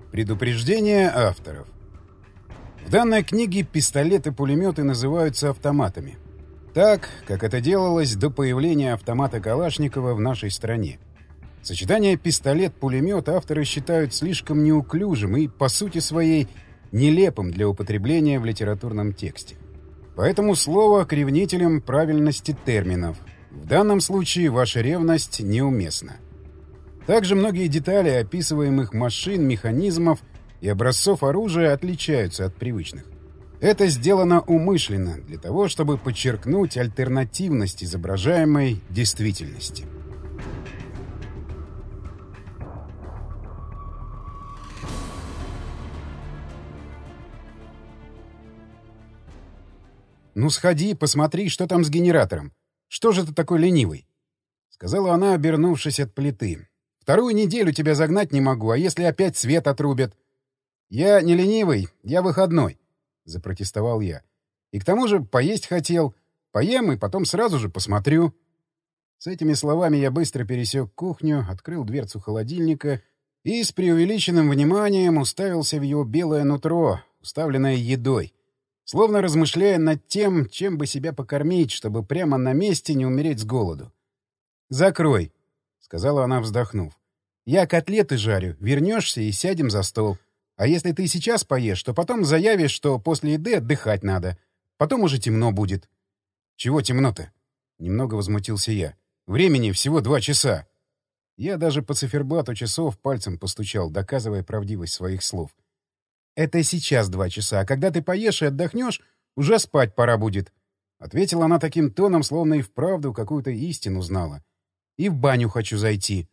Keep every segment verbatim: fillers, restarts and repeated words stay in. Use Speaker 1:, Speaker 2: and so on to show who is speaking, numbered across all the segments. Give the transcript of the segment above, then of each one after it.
Speaker 1: Предупреждение авторов. В данной книге пистолеты-пулеметы называются автоматами. Так, как это делалось до появления автомата Калашникова в нашей стране. Сочетание пистолет-пулемет авторы считают слишком неуклюжим и, по сути своей, нелепым для употребления в литературном тексте. Поэтому слово к ревнителям правильности терминов. В данном случае ваша ревность неуместна. Также многие детали описываемых машин, механизмов и образцов оружия отличаются от привычных. Это сделано умышленно, для того, чтобы подчеркнуть альтернативность изображаемой действительности. «Ну сходи, посмотри, что там с генератором. Что же ты такой ленивый?» — сказала она, обернувшись от плиты. «Вторую неделю тебя загнать не могу, а если опять свет отрубят?» «Я не ленивый, я выходной», — запротестовал я. «И к тому же поесть хотел. Поем и потом сразу же посмотрю». С этими словами я быстро пересек кухню, открыл дверцу холодильника и с преувеличенным вниманием уставился в его белое нутро, уставленное едой, словно размышляя над тем, чем бы себя покормить, чтобы прямо на месте не умереть с голоду. «Закрой», — сказала она, вздохнув. «Я котлеты жарю, вернешься и сядем за стол. А если ты сейчас поешь, то потом заявишь, что после еды отдыхать надо. Потом уже темно будет». «Чего темно-то?» — немного возмутился я. «Времени всего два часа». Я даже по циферблату часов пальцем постучал, доказывая правдивость своих слов. «Это сейчас два часа, а когда ты поешь и отдохнешь, уже спать пора будет», — ответила она таким тоном, словно и вправду какую-то истину знала. «И в баню хочу зайти».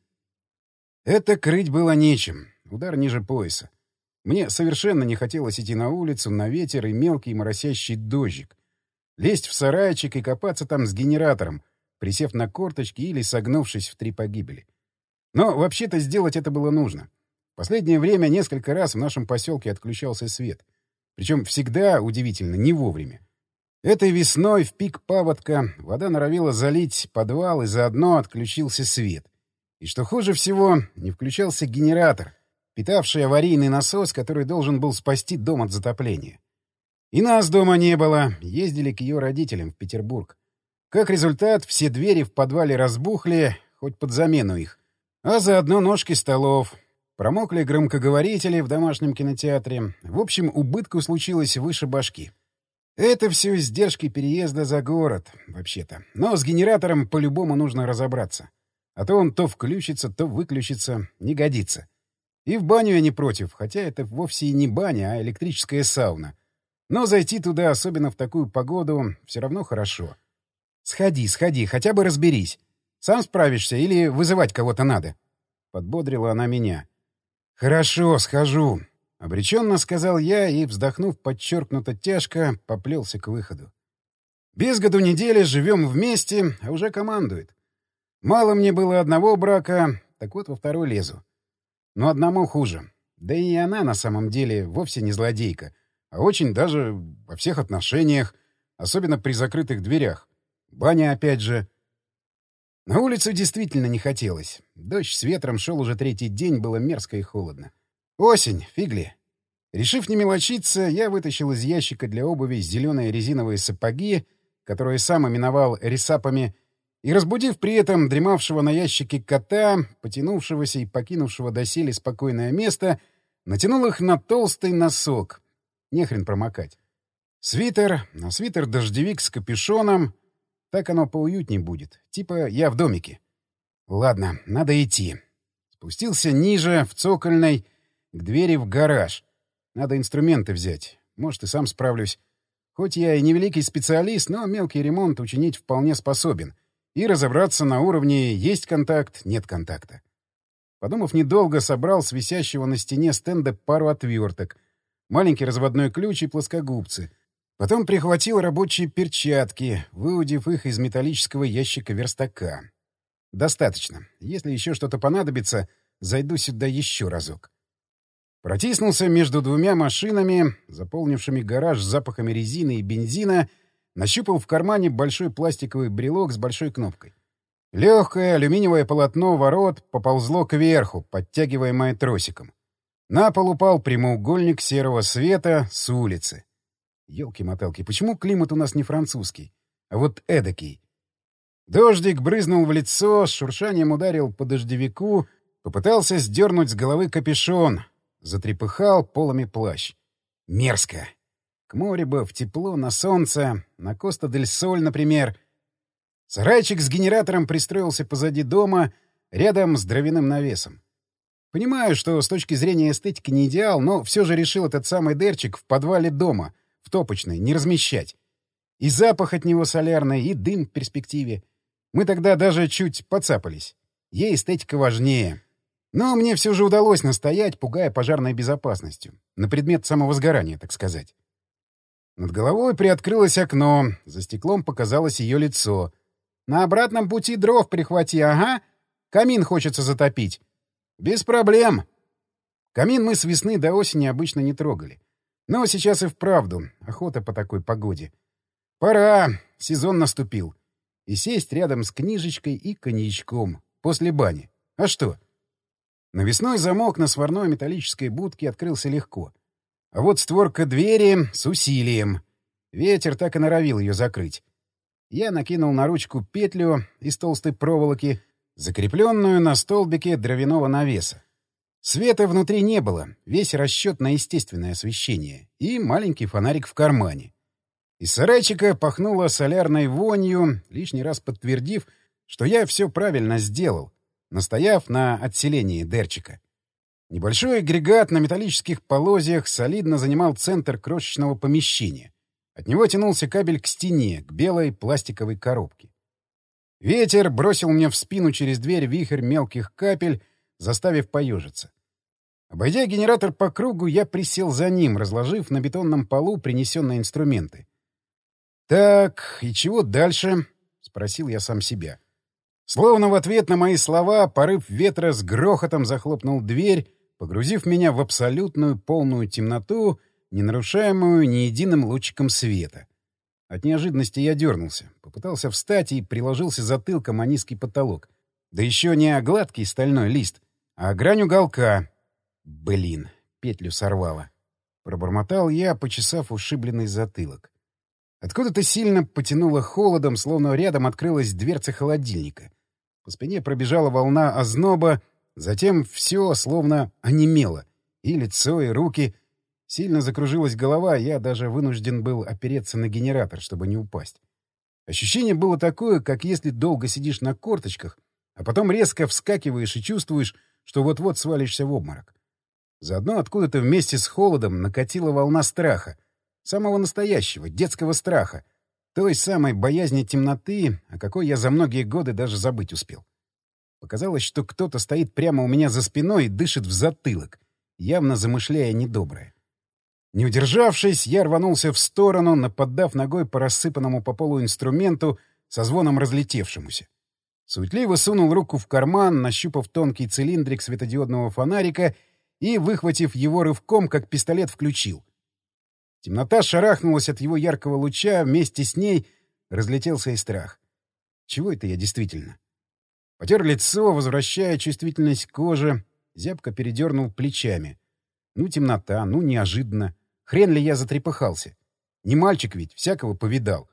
Speaker 1: Это крыть было нечем. Удар ниже пояса. Мне совершенно не хотелось идти на улицу, на ветер и мелкий моросящий дождик. Лезть в сарайчик и копаться там с генератором, присев на корточки или согнувшись в три погибели. Но вообще-то сделать это было нужно. В последнее время несколько раз в нашем поселке отключался свет. Причем всегда, удивительно, не вовремя. Этой весной в пик паводка вода норовила залить подвал, и заодно отключился свет. И что хуже всего, не включался генератор, питавший аварийный насос, который должен был спасти дом от затопления. И нас дома не было, ездили к ее родителям в Петербург. Как результат, все двери в подвале разбухли, хоть под замену их, а заодно ножки столов. Промокли громкоговорители в домашнем кинотеатре. В общем, убытку случилось выше башки. Это все издержки переезда за город, вообще-то. Но с генератором по-любому нужно разобраться. А то он то включится, то выключится. Не годится. И в баню я не против, хотя это вовсе и не баня, а электрическая сауна. Но зайти туда, особенно в такую погоду, все равно хорошо. «Сходи, сходи, хотя бы разберись. Сам справишься или вызывать кого-то надо?» Подбодрила она меня. «Хорошо, схожу», — обреченно сказал я и, вздохнув подчеркнуто тяжко, поплелся к выходу. Без году недели живем вместе, а уже командует. Мало мне было одного брака, так вот во второй лезу. Но одному хуже. Да и она на самом деле вовсе не злодейка, а очень даже во всех отношениях, особенно при закрытых дверях. Баня опять же. На улицу действительно не хотелось. Дождь с ветром шел уже третий день, было мерзко и холодно. Осень, фигли. Решив не мелочиться, я вытащил из ящика для обуви зеленые резиновые сапоги, которые сам именовал ресапами, и, разбудив при этом дремавшего на ящике кота, потянувшегося и покинувшего доселе спокойное место, натянул их на толстый носок. Нехрен промокать. Свитер, на свитер дождевик с капюшоном. Так оно поуютней будет. Типа я в домике. Ладно, надо идти. Спустился ниже, в цокольной, к двери в гараж. Надо инструменты взять. Может, и сам справлюсь. Хоть я и не великий специалист, но мелкий ремонт учинить вполне способен. И разобраться на уровне есть контакт, нет контакта. Подумав недолго, собрал с висящего на стене стенда пару отверток, маленький разводной ключ и плоскогубцы. Потом прихватил рабочие перчатки, выудив их из металлического ящика верстака. Достаточно. Если еще что-то понадобится, зайду сюда еще разок. Протиснулся между двумя машинами, заполнившими гараж запахами резины и бензина, нащупал в кармане большой пластиковый брелок с большой кнопкой. Легкое алюминиевое полотно ворот поползло кверху, подтягиваемое тросиком. На пол упал прямоугольник серого света с улицы. Ёлки-моталки, почему климат у нас не французский, а вот эдакий? Дождик брызнул в лицо, с шуршанием ударил по дождевику, попытался сдернуть с головы капюшон, затрепыхал полами плащ. Мерзко. К морю бы, в тепло, на солнце, на Коста-дель-Соль, например. Сарайчик с генератором пристроился позади дома, рядом с дровяным навесом. Понимаю, что с точки зрения эстетики не идеал, но все же решил этот самый дерчик в подвале дома, в топочной, не размещать. И запах от него солярный, и дым в перспективе. Мы тогда даже чуть подцапались. Ей эстетика важнее. Но мне все же удалось настоять, пугая пожарной безопасностью. На предмет самовозгорания, так сказать. Над головой приоткрылось окно, за стеклом показалось ее лицо. «На обратном пути дров прихвати, ага. Камин хочется затопить». «Без проблем». Камин мы с весны до осени обычно не трогали. Но сейчас и вправду охота по такой погоде. Пора, сезон наступил. И сесть рядом с книжечкой и коньячком после бани. А что? Навесной замок на сварной металлической будке открылся легко. А вот створка двери с усилием. Ветер так и норовил ее закрыть. Я накинул на ручку петлю из толстой проволоки, закрепленную на столбике дровяного навеса. Света внутри не было, весь расчет на естественное освещение и маленький фонарик в кармане. Из сарайчика пахнуло солярной вонью, лишний раз подтвердив, что я все правильно сделал, настояв на отселении дерчика. Небольшой агрегат на металлических полозьях солидно занимал центр крошечного помещения. От него тянулся кабель к стене, к белой пластиковой коробке. Ветер бросил мне в спину через дверь вихрь мелких капель, заставив поежиться. Обойдя генератор по кругу, я присел за ним, разложив на бетонном полу принесенные инструменты. «Так, и чего дальше?» — спросил я сам себя. Словно в ответ на мои слова порыв ветра с грохотом захлопнул дверь, погрузив меня в абсолютную полную темноту, не нарушаемую ни единым лучиком света. От неожиданности я дернулся, попытался встать и приложился затылком о низкий потолок. Да еще не о гладкий стальной лист, а о грань уголка. Блин, петлю сорвало. Пробормотал я, почесав ушибленный затылок. Откуда-то сильно потянуло холодом, словно рядом открылась дверца холодильника. По спине пробежала волна озноба, затем все словно онемело. И лицо, и руки. Сильно закружилась голова, я даже вынужден был опереться на генератор, чтобы не упасть. Ощущение было такое, как если долго сидишь на корточках, а потом резко вскакиваешь и чувствуешь, что вот-вот свалишься в обморок. Заодно откуда-то вместе с холодом накатила волна страха. Самого настоящего, детского страха. Той самой боязни темноты, о какой я за многие годы даже забыть успел. Показалось, что кто-то стоит прямо у меня за спиной и дышит в затылок, явно замышляя недоброе. Не удержавшись, я рванулся в сторону, наподдав ногой по рассыпанному по полу инструменту со звоном разлетевшемуся. Суетливо сунул руку в карман, нащупав тонкий цилиндрик светодиодного фонарика и, выхватив его рывком, как пистолет, включил. Темнота шарахнулась от его яркого луча, вместе с ней разлетелся и страх. Чего это я действительно? Потер лицо, возвращая чувствительность кожи, зябко передернул плечами. Ну, темнота, ну, неожиданно. Хрен ли я затрепыхался? Не мальчик ведь, всякого повидал.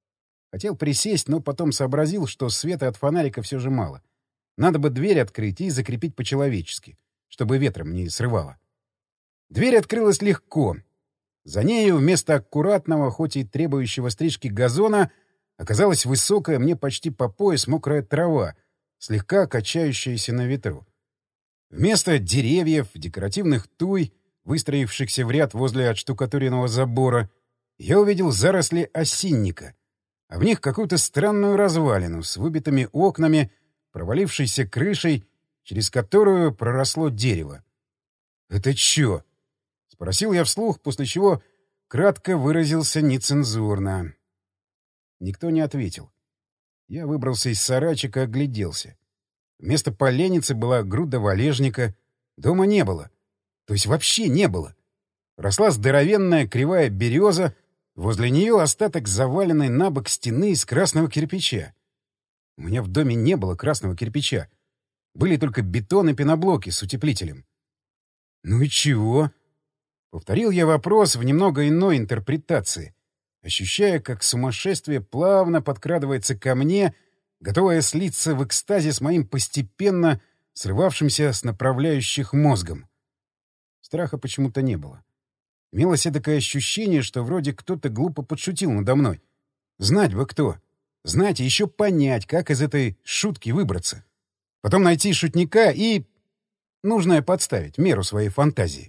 Speaker 1: Хотел присесть, но потом сообразил, что света от фонарика все же мало. Надо бы дверь открыть и закрепить по-человечески, чтобы ветром не срывало. Дверь открылась легко. За нею вместо аккуратного, хоть и требующего стрижки газона, оказалась высокая, мне почти по пояс, мокрая трава, слегка качающаяся на ветру. Вместо деревьев, декоративных туй, выстроившихся в ряд возле отштукатуренного забора, я увидел заросли осинника, а в них какую-то странную развалину с выбитыми окнами, провалившейся крышей, через которую проросло дерево. «Это чё?» — спросил я вслух, после чего кратко выразился нецензурно. Никто не ответил. Я выбрался из сарайчика и огляделся. Вместо поленницы была груда валежника. Дома не было. То есть вообще не было. Росла здоровенная кривая береза, возле нее остаток заваленной на бок стены из красного кирпича. У меня в доме не было красного кирпича. Были только бетон и пеноблоки с утеплителем. «Ну и чего?» — повторил я вопрос в немного иной интерпретации, ощущая, как сумасшествие плавно подкрадывается ко мне, готовое слиться в экстазе с моим постепенно срывавшимся с направляющих мозгом. Страха почему-то не было. Имелось эдакое ощущение, что вроде кто-то глупо подшутил надо мной. Знать бы кто. Знать и еще понять, как из этой шутки выбраться. Потом найти шутника и... нужное подставить, меру своей фантазии.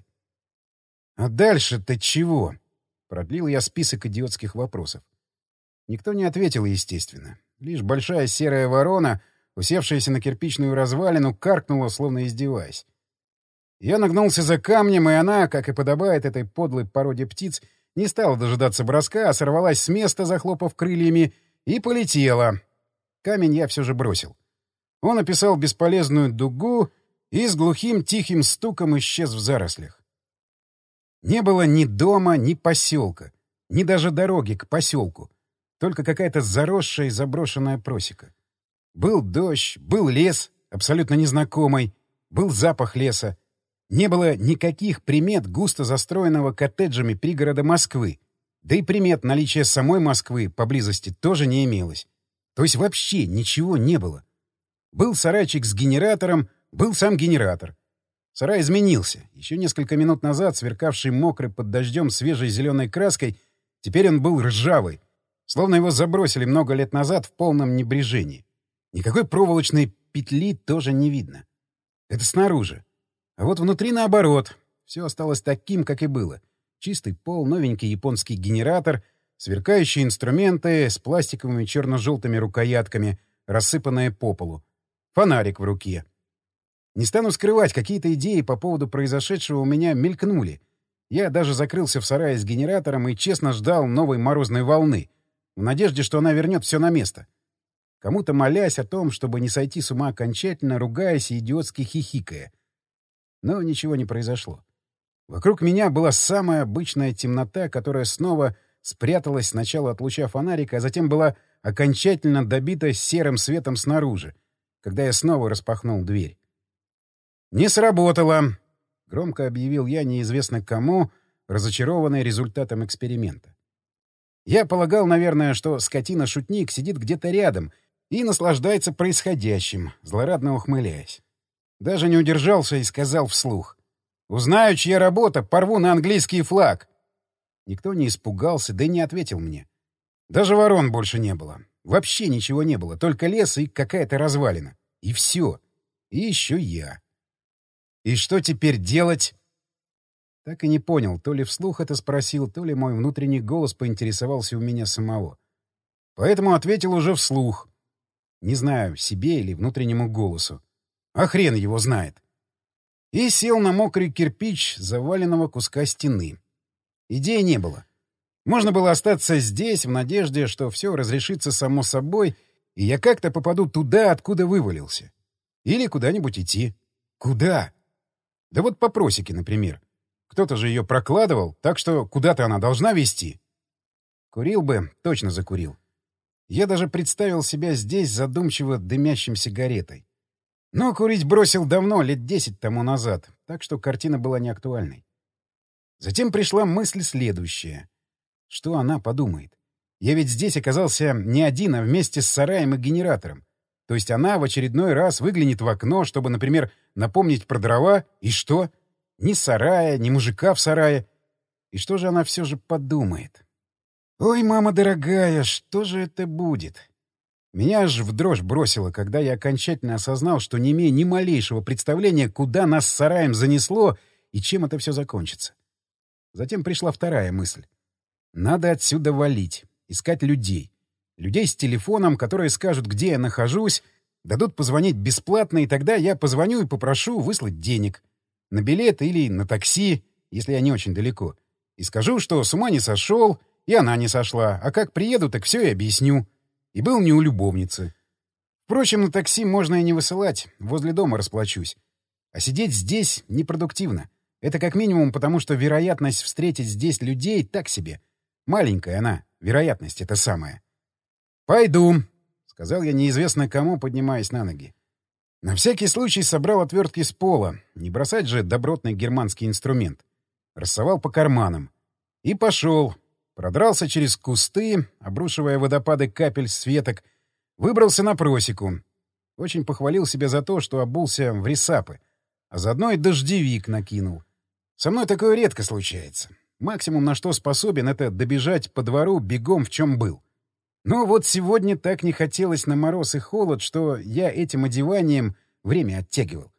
Speaker 1: «А дальше-то чего?» — продлил я список идиотских вопросов. Никто не ответил, естественно. Лишь большая серая ворона, усевшаяся на кирпичную развалину, каркнула, словно издеваясь. Я нагнулся за камнем, и она, как и подобает этой подлой породе птиц, не стала дожидаться броска, а сорвалась с места, захлопав крыльями, и полетела. Камень я все же бросил. Он описал бесполезную дугу и с глухим тихим стуком исчез в зарослях. Не было ни дома, ни поселка, ни даже дороги к поселку. Только какая-то заросшая и заброшенная просека. Был дождь, был лес, абсолютно незнакомый, был запах леса. Не было никаких примет густо застроенного коттеджами пригорода Москвы. Да и примет наличия самой Москвы поблизости тоже не имелось. То есть вообще ничего не было. Был сарайчик с генератором, был сам генератор. Сарай изменился. Еще несколько минут назад сверкавший мокрый под дождем свежей зеленой краской, теперь он был ржавый. Словно его забросили много лет назад в полном небрежении. Никакой проволочной петли тоже не видно. Это снаружи. А вот внутри наоборот. Все осталось таким, как и было. Чистый пол, новенький японский генератор, сверкающие инструменты с пластиковыми черно-желтыми рукоятками, рассыпанные по полу. Фонарик в руке. Не стану скрывать, какие-то идеи по поводу произошедшего у меня мелькнули. Я даже закрылся в сарае с генератором и честно ждал новой морозной волны, в надежде, что она вернет все на место. Кому-то молясь о том, чтобы не сойти с ума окончательно, ругаясь и идиотски хихикая. Но ничего не произошло. Вокруг меня была самая обычная темнота, которая снова спряталась сначала от луча фонарика, а затем была окончательно добита серым светом снаружи, когда я снова распахнул дверь. «Не сработало!» — громко объявил я неизвестно кому, разочарованный результатом эксперимента. Я полагал, наверное, что скотина-шутник сидит где-то рядом и наслаждается происходящим, злорадно ухмыляясь. Даже не удержался и сказал вслух: «Узнаю, чья работа, порву на английский флаг!» Никто не испугался, да и не ответил мне. Даже ворон больше не было. Вообще ничего не было, только лес и какая-то развалина. И все. И еще я. И что теперь делать? Так и не понял, то ли вслух это спросил, то ли мой внутренний голос поинтересовался у меня самого. Поэтому ответил уже вслух. Не знаю, себе или внутреннему голосу. А хрен его знает. И сел на мокрый кирпич заваленного куска стены. Идеи не было. Можно было остаться здесь в надежде, что все разрешится само собой, и я как-то попаду туда, откуда вывалился. Или куда-нибудь идти. Куда? Да вот по просеке, например. Кто-то же ее прокладывал, так что куда-то она должна вести. Курил бы, точно закурил. Я даже представил себя здесь задумчиво дымящим сигаретой. Но курить бросил давно, лет десять тому назад, так что картина была неактуальной. Затем пришла мысль следующая. Что она подумает? Я ведь здесь оказался не один, а вместе с сараем и генератором. То есть она в очередной раз выглянет в окно, чтобы, например, напомнить про дрова, и что? Ни сарая, ни мужика в сарае. И что же она все же подумает? Ой, мама дорогая, что же это будет? Меня аж в дрожь бросило, когда я окончательно осознал, что не имею ни малейшего представления, куда нас с сараем занесло и чем это все закончится. Затем пришла вторая мысль. Надо отсюда валить, искать людей. Людей с телефоном, которые скажут, где я нахожусь, дадут позвонить бесплатно, и тогда я позвоню и попрошу выслать денег. На билет или на такси, если я не очень далеко. И скажу, что с ума не сошел, и она не сошла, а как приеду, так все и объясню. И был не у любовницы. Впрочем, на такси можно и не высылать, возле дома расплачусь. А сидеть здесь непродуктивно. Это как минимум потому, что вероятность встретить здесь людей так себе. Маленькая она, вероятность эта самая. «Пойду», — сказал я неизвестно кому, поднимаясь на ноги. На всякий случай собрал отвертки с пола, не бросать же добротный германский инструмент. Рассовал по карманам. И пошел. Продрался через кусты, обрушивая водопады капель с веток, выбрался на просеку. Очень похвалил себя за то, что обулся в ресапы, а заодно и дождевик накинул. Со мной такое редко случается. Максимум, на что способен, — это добежать по двору бегом, в чем был. Но вот сегодня так не хотелось на мороз и холод, что я этим одеванием время оттягивал.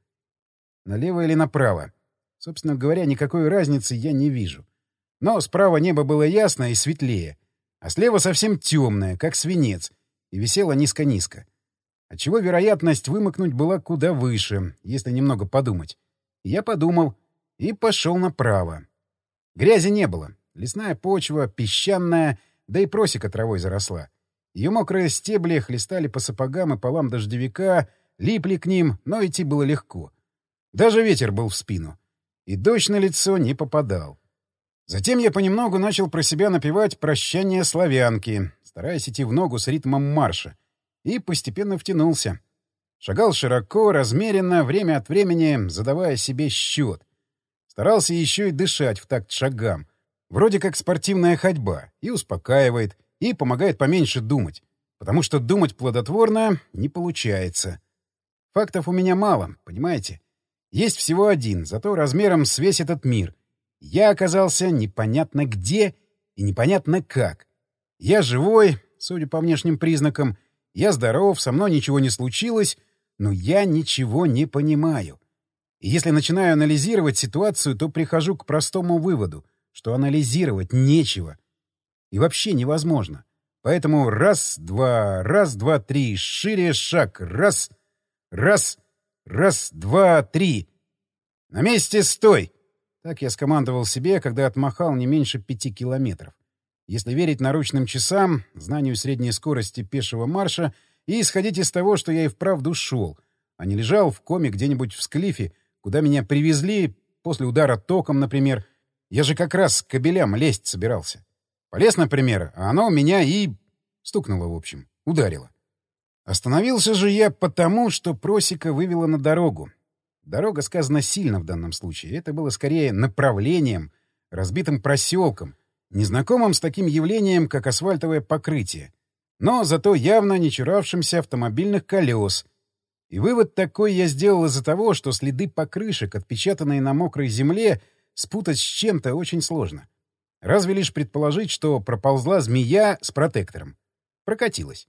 Speaker 1: Налево или направо? Собственно говоря, никакой разницы я не вижу. Но справа небо было ясное и светлее, а слева совсем темное, как свинец, и висело низко-низко. Отчего вероятность вымокнуть была куда выше, если немного подумать. Я подумал и пошел направо. Грязи не было. Лесная почва, песчаная, да и просека травой заросла. Ее мокрые стебли хлестали по сапогам и полам дождевика, липли к ним, но идти было легко. Даже ветер был в спину. И дождь на лицо не попадал. Затем я понемногу начал про себя напевать «Прощание славянки», стараясь идти в ногу с ритмом марша, и постепенно втянулся. Шагал широко, размеренно, время от времени задавая себе счет. Старался еще и дышать в такт шагам. Вроде как спортивная ходьба. И успокаивает, и помогает поменьше думать. Потому что думать плодотворно не получается. Фактов у меня мало, понимаете? Есть всего один, зато размером с весь этот мир. Я оказался непонятно где и непонятно как. Я живой, судя по внешним признакам. Я здоров, со мной ничего не случилось, но я ничего не понимаю. И если начинаю анализировать ситуацию, то прихожу к простому выводу, что анализировать нечего. И вообще невозможно. Поэтому раз, два, раз, два, три, шире шаг, раз, раз, раз, два, три. На месте стой! Так я скомандовал себе, когда отмахал не меньше пяти километров. Если верить наручным часам, знанию средней скорости пешего марша и исходить из того, что я и вправду шел, а не лежал в коме где-нибудь в Склифе, куда меня привезли, после удара током, например. Я же как раз к кабелям лезть собирался. Полез, например, а оно меня и... стукнуло, в общем, ударило. Остановился же я потому, что просека вывела на дорогу. Дорога сказана сильно в данном случае. Это было скорее направлением, разбитым проселком, незнакомым с таким явлением, как асфальтовое покрытие, но зато явно не чуравшимся автомобильных колес. И вывод такой я сделал из-за того, что следы покрышек, отпечатанные на мокрой земле, спутать с чем-то очень сложно. Разве лишь предположить, что проползла змея с протектором. Прокатилась.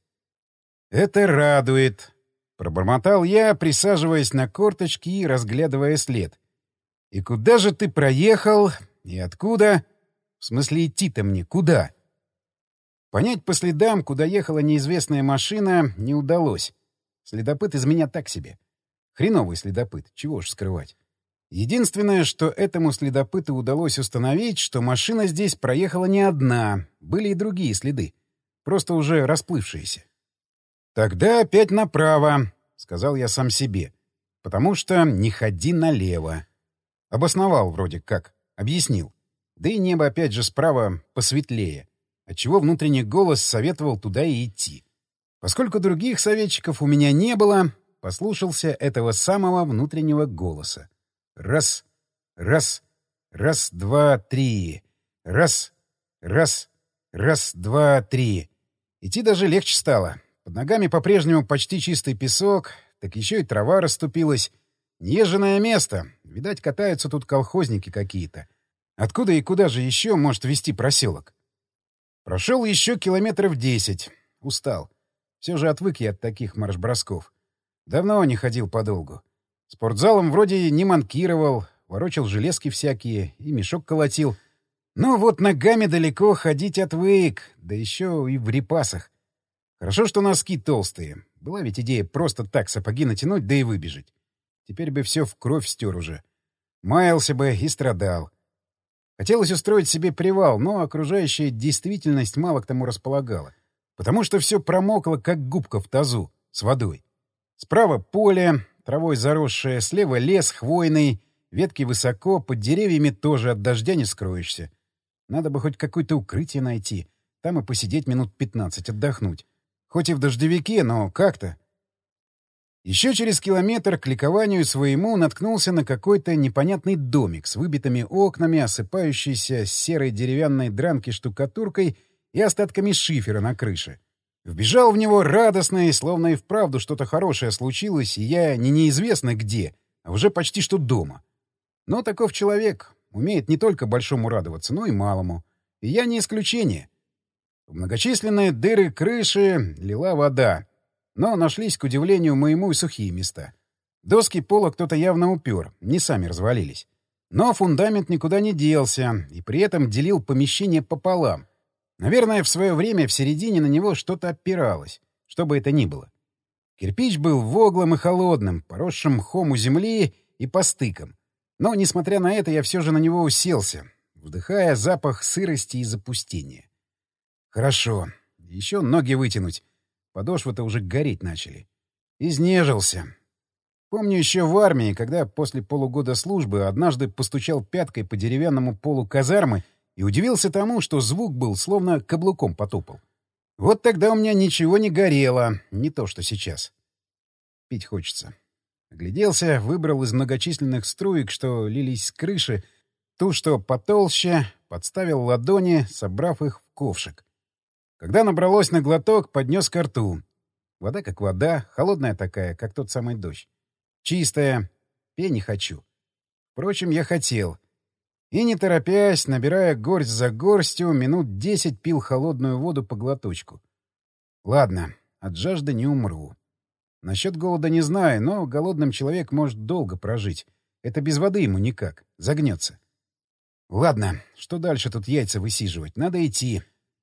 Speaker 1: «Это радует», — пробормотал я, присаживаясь на корточки и разглядывая след. «И куда же ты проехал? И откуда? В смысле, идти-то мне куда?» Понять по следам, куда ехала неизвестная машина, не удалось. Следопыт из меня так себе. Хреновый следопыт, чего уж скрывать. Единственное, что этому следопыту удалось установить, что машина здесь проехала не одна, были и другие следы, просто уже расплывшиеся. «Тогда опять направо», — сказал я сам себе, — «потому что не ходи налево». Обосновал вроде как, объяснил. Да и небо опять же справа посветлее, отчего внутренний голос советовал туда и идти. Поскольку других советчиков у меня не было, послушался этого самого внутреннего голоса. Раз, раз, раз, два, три. Раз, раз, раз, два, три. Идти даже легче стало. Под ногами по-прежнему почти чистый песок, так еще и трава расступилась. Неезженное место. Видать, катаются тут колхозники какие-то. Откуда и куда же еще может вести проселок? Прошел еще километров десять. Устал. Все же отвык я от таких марш-бросков. Давно не ходил подолгу. Спортзалом вроде не манкировал, ворочал железки всякие и мешок колотил. Но вот ногами далеко ходить отвык, да еще и в репасах. Хорошо, что носки толстые. Была ведь идея просто так сапоги натянуть, да и выбежать. Теперь бы все в кровь стер уже. Маялся бы и страдал. Хотелось устроить себе привал, но окружающая действительность мало к тому располагала. Потому что все промокло, как губка в тазу, с водой. Справа поле, травой заросшее, слева лес хвойный, ветки высоко, под деревьями тоже от дождя не скроешься. Надо бы хоть какое-то укрытие найти, там и посидеть минут пятнадцать, отдохнуть. Хоть и в дождевике, но как-то. Еще через километр к ликованию своему наткнулся на какой-то непонятный домик с выбитыми окнами, осыпающейся с серой деревянной дранки штукатуркой и остатками шифера на крыше. Вбежал в него радостный, словно и вправду что-то хорошее случилось, и я не неизвестно где, а уже почти что дома. Но таков человек, умеет не только большому радоваться, но и малому. И я не исключение. В многочисленные дыры крыши лила вода, но нашлись, к удивлению моему, и сухие места. Доски пола кто-то явно упер, не сами развалились. Но фундамент никуда не делся, и при этом делил помещение пополам. Наверное, в свое время в середине на него что-то опиралось, что бы это ни было. Кирпич был воглым и холодным, поросшим мхом у земли и по стыкам. Но, несмотря на это, я все же на него уселся, вдыхая запах сырости и запустения. Хорошо. Еще ноги вытянуть. Подошвы-то уже гореть начали. Изнежился. Помню еще в армии, когда после полугода службы однажды постучал пяткой по деревянному полу казармы и удивился тому, что звук был, словно каблуком потопал. Вот тогда у меня ничего не горело, не то что сейчас. Пить хочется. Огляделся, выбрал из многочисленных струек, что лились с крыши, ту, что потолще, подставил ладони, собрав их в ковшик. Когда набралось на глоток, поднес ко рту. Вода как вода, холодная такая, как тот самый дождь. Чистая. Пей не хочу. Впрочем, я хотел. И, не торопясь, набирая горсть за горстью, минут десять пил холодную воду по глоточку. Ладно, от жажды не умру. Насчет голода не знаю, но голодным человек может долго прожить. Это без воды ему никак. Загнется. Ладно, что дальше тут яйца высиживать? Надо идти.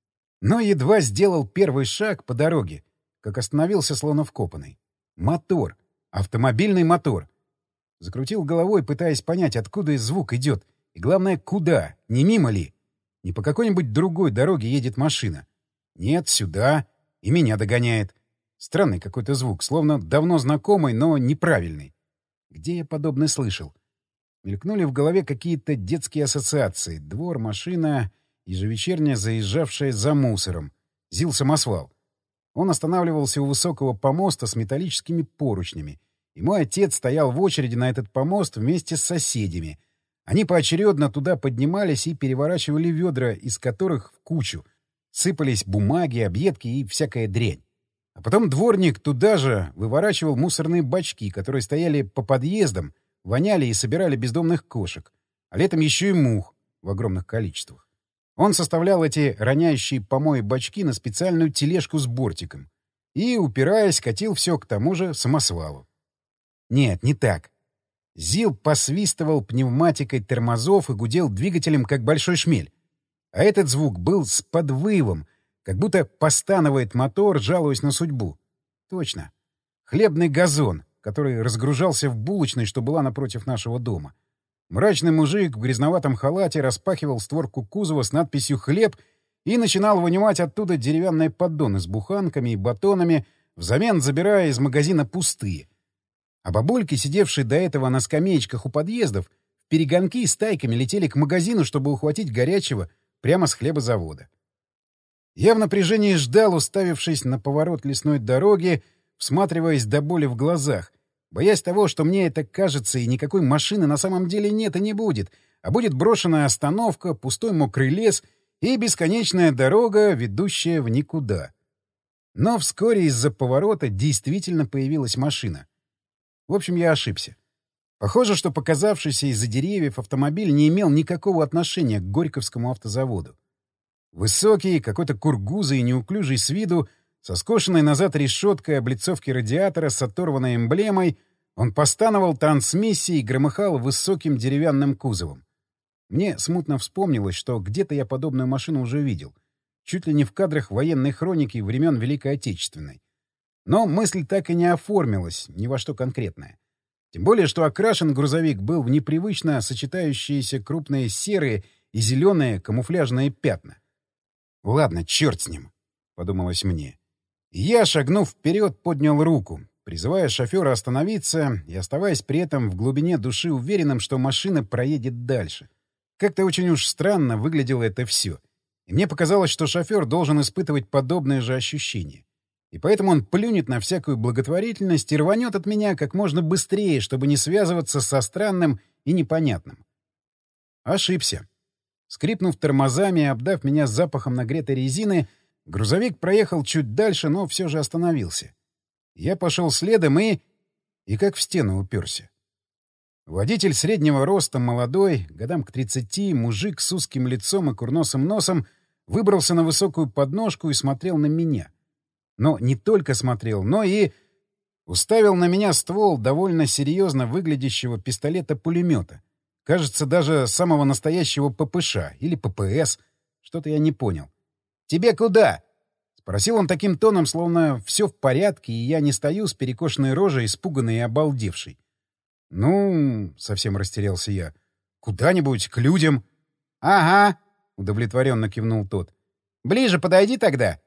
Speaker 1: Но едва сделал первый шаг по дороге, как остановился словно вкопанный. Мотор. Автомобильный мотор. Закрутил головой, пытаясь понять, откуда звук идет. И главное, куда? Не мимо ли? Не по какой-нибудь другой дороге едет машина. Нет, сюда. И меня догоняет. Странный какой-то звук, словно давно знакомый, но неправильный. Где я подобное слышал? Мелькнули в голове какие-то детские ассоциации. Двор, машина, ежевечерняя заезжавшая за мусором. Зил-самосвал. Он останавливался у высокого помоста с металлическими поручнями. И мой отец стоял в очереди на этот помост вместе с соседями. Они поочередно туда поднимались и переворачивали ведра, из которых в кучу сыпались бумаги, объедки и всякая дрянь. А потом дворник туда же выворачивал мусорные бачки, которые стояли по подъездам, воняли и собирали бездомных кошек, а летом еще и мух в огромных количествах. Он составлял эти роняющие помои бачки на специальную тележку с бортиком и, упираясь, катил все к тому же самосвалу. Нет, не так. Зил посвистывал пневматикой тормозов и гудел двигателем, как большой шмель. А этот звук был с подвывом, как будто постанывает мотор, жалуясь на судьбу. Точно. Хлебный газон, который разгружался в булочной, что была напротив нашего дома. Мрачный мужик в грязноватом халате распахивал створку кузова с надписью «Хлеб» и начинал вынимать оттуда деревянные поддоны с буханками и батонами, взамен забирая из магазина пустые. А бабульки, сидевшие до этого на скамеечках у подъездов, в перегонки стайками летели к магазину, чтобы ухватить горячего прямо с хлебозавода. Я в напряжении ждал, уставившись на поворот лесной дороги, всматриваясь до боли в глазах, боясь того, что мне это кажется, и никакой машины на самом деле нет и не будет, а будет брошенная остановка, пустой мокрый лес и бесконечная дорога, ведущая в никуда. Но вскоре из-за поворота действительно появилась машина. В общем, я ошибся. Похоже, что показавшийся из-за деревьев автомобиль не имел никакого отношения к Горьковскому автозаводу. Высокий, какой-то кургузый и неуклюжий с виду, со скошенной назад решеткой облицовки радиатора с оторванной эмблемой, он постановал трансмиссией и громыхал высоким деревянным кузовом. Мне смутно вспомнилось, что где-то я подобную машину уже видел. Чуть ли не в кадрах военной хроники времен Великой Отечественной. Но мысль так и не оформилась ни во что конкретное. Тем более, что окрашен грузовик был в непривычно сочетающиеся крупные серые и зеленые камуфляжные пятна. «Ладно, черт с ним», — подумалось мне. И я, шагнув вперед, поднял руку, призывая шофера остановиться и оставаясь при этом в глубине души уверенным, что машина проедет дальше. Как-то очень уж странно выглядело это все. И мне показалось, что шофер должен испытывать подобные же ощущения. И поэтому он плюнет на всякую благотворительность и рванет от меня как можно быстрее, чтобы не связываться со странным и непонятным. Ошибся. Скрипнув тормозами и обдав меня запахом нагретой резины, грузовик проехал чуть дальше, но все же остановился. Я пошел следом и... и как в стену уперся. Водитель среднего роста, молодой, годам к тридцати, мужик с узким лицом и курносым носом, выбрался на высокую подножку и смотрел на меня. Но не только смотрел, но и... уставил на меня ствол довольно серьезно выглядящего пистолета-пулемета. Кажется, даже самого настоящего ППШ или ППС. Что-то я не понял. «Тебе куда?» — спросил он таким тоном, словно все в порядке, и я не стою с перекошенной рожей, испуганной и обалдевшей. «Ну...» — совсем растерялся я. «Куда-нибудь, к людям». «Ага», — удовлетворенно кивнул тот. «Ближе подойди тогда».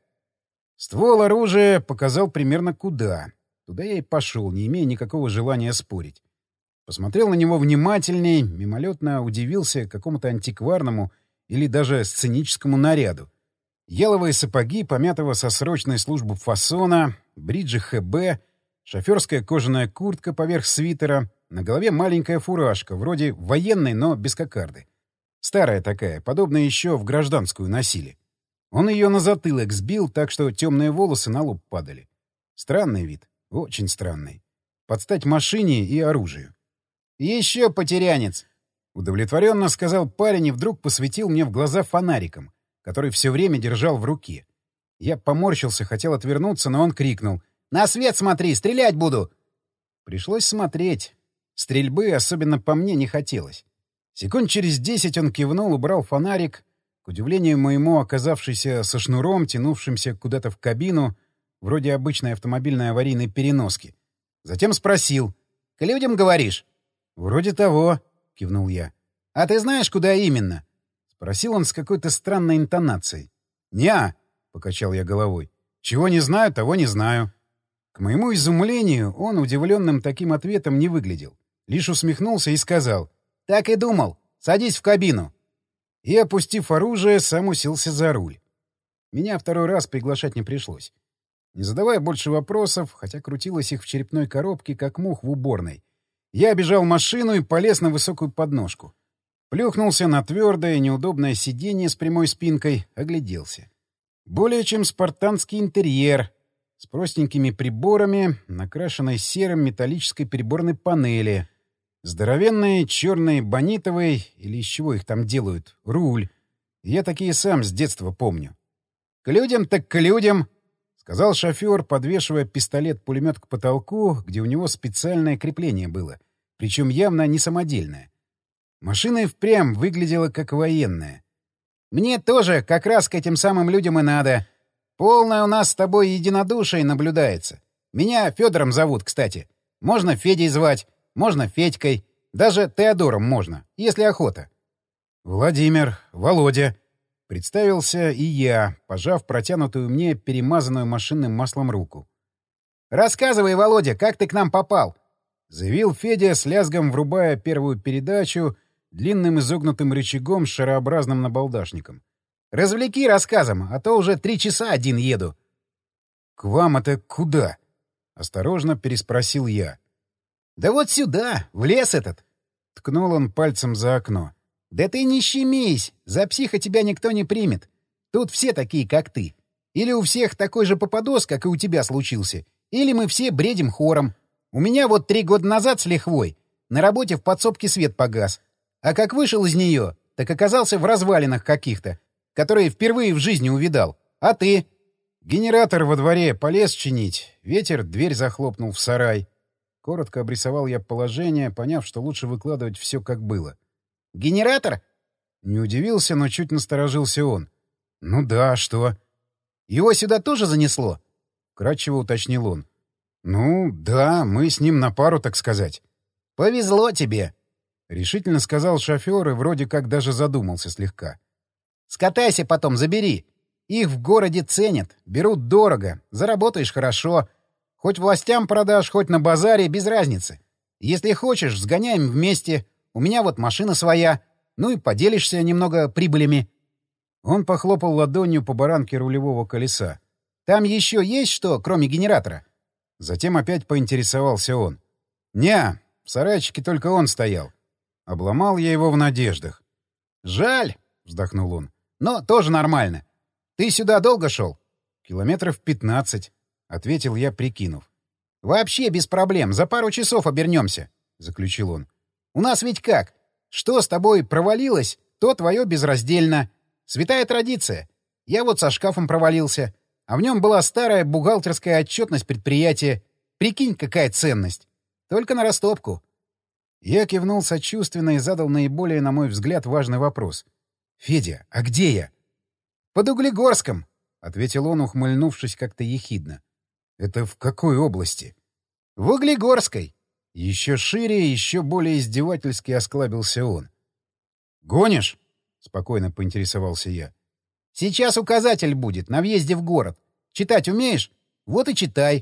Speaker 1: Ствол оружия показал примерно куда. Туда я и пошел, не имея никакого желания спорить. Посмотрел на него внимательней, мимолетно удивился какому-то антикварному или даже сценическому наряду. Яловые сапоги, помятого со срочной службы фасона, бриджи ХБ, шоферская кожаная куртка поверх свитера, на голове маленькая фуражка, вроде военной, но без кокарды. Старая такая, подобная еще в гражданскую носили. Он ее на затылок сбил, так что темные волосы на лоб падали. Странный вид, очень странный. Под стать машине и оружию. «Еще потерянец!» — удовлетворенно сказал парень и вдруг посветил мне в глаза фонариком, который все время держал в руке. Я поморщился, хотел отвернуться, но он крикнул: «На свет смотри, стрелять буду!» Пришлось смотреть. Стрельбы, особенно по мне, не хотелось. Секунд через десять он кивнул, убрал фонарик, к удивлению моему оказавшийся со шнуром, тянувшимся куда-то в кабину, вроде обычной автомобильной аварийной переноски. Затем спросил: «К людям, говоришь?» «Вроде того», — кивнул я. «А ты знаешь, куда именно?» — спросил он с какой-то странной интонацией. «Не-а», — покачал я головой. «Чего не знаю, того не знаю». К моему изумлению, он удивленным таким ответом не выглядел. Лишь усмехнулся и сказал: «Так и думал. Садись в кабину». И, опустив оружие, сам уселся за руль. Меня второй раз приглашать не пришлось. Не задавая больше вопросов, хотя крутилось их в черепной коробке, как мух в уборной, я обежал машину и полез на высокую подножку. Плюхнулся на твердое, неудобное сиденье с прямой спинкой, огляделся. Более чем спартанский интерьер, с простенькими приборами, накрашенной серым металлической приборной панели, здоровенные черные бонитовые, или из чего их там делают, руль. Я такие сам с детства помню. «К людям так к людям!» — сказал шофер, подвешивая пистолет-пулемет к потолку, где у него специальное крепление было, причем явно не самодельное. Машина и впрямь выглядела как военная. «Мне тоже как раз к этим самым людям и надо. Полное у нас с тобой единодушие наблюдается. Меня Федором зовут, кстати. Можно Федей звать, можно Федькой, даже Теодором можно, если охота». «Владимир, Володя», — представился и я, пожав протянутую мне перемазанную машинным маслом руку. «Рассказывай, Володя, как ты к нам попал?» — заявил Федя, с лязгом врубая первую передачу длинным изогнутым рычагом с шарообразным набалдашником. «Развлеки рассказом, а то уже три часа один еду». «К вам это куда?» — осторожно переспросил я. «Да вот сюда, в лес этот!» — ткнул он пальцем за окно. «Да ты не щемись, за психа тебя никто не примет. Тут все такие, как ты. Или у всех такой же попадос, как и у тебя случился, или мы все бредим хором. У меня вот три года назад с лихвой на работе в подсобке свет погас. А как вышел из нее, так оказался в развалинах каких-то, которые впервые в жизни увидал. А ты?» «Генератор во дворе, полез чинить. Ветер дверь захлопнул в сарай». Коротко обрисовал я положение, поняв, что лучше выкладывать все как было. «Генератор?» Не удивился, но чуть насторожился он. «Ну да, что?» «Его сюда тоже занесло?» Кратчево уточнил он. «Ну, да, мы с ним на пару, так сказать». «Повезло тебе», — решительно сказал шофер и вроде как даже задумался слегка. «Скатайся потом, забери. Их в городе ценят, берут дорого, заработаешь хорошо. Хоть властям продашь, хоть на базаре, без разницы. Если хочешь, сгоняем вместе. У меня вот машина своя. Ну и поделишься немного прибылями». Он похлопал ладонью по баранке рулевого колеса.
Speaker 2: Там еще есть что, кроме генератора?»
Speaker 1: Затем опять поинтересовался он. «Не, в сарайчике только он стоял. Обломал я его в надеждах».
Speaker 2: «Жаль», — вздохнул он, — «но тоже нормально. Ты сюда долго шел?»
Speaker 1: «Километров пятнадцать», — ответил я, прикинув.
Speaker 2: «Вообще без проблем, за пару часов обернемся», — заключил он. «У нас ведь как? Что с тобой провалилось, то твое безраздельно. Святая традиция. Я вот со шкафом провалился, а в нем была старая бухгалтерская отчетность предприятия. Прикинь, какая ценность. Только на растопку».
Speaker 1: Я кивнул сочувственно и задал наиболее, на мой взгляд, важный вопрос. «Федя, а где я?»
Speaker 2: «Под Углегорском», —
Speaker 1: ответил он, ухмыльнувшись как-то ехидно. «Это в какой области?»
Speaker 2: «В Углегорской».
Speaker 1: Еще шире, еще более издевательски осклабился он. «Гонишь?» — спокойно поинтересовался я.
Speaker 2: «Сейчас указатель будет на въезде в город. Читать умеешь? Вот и читай».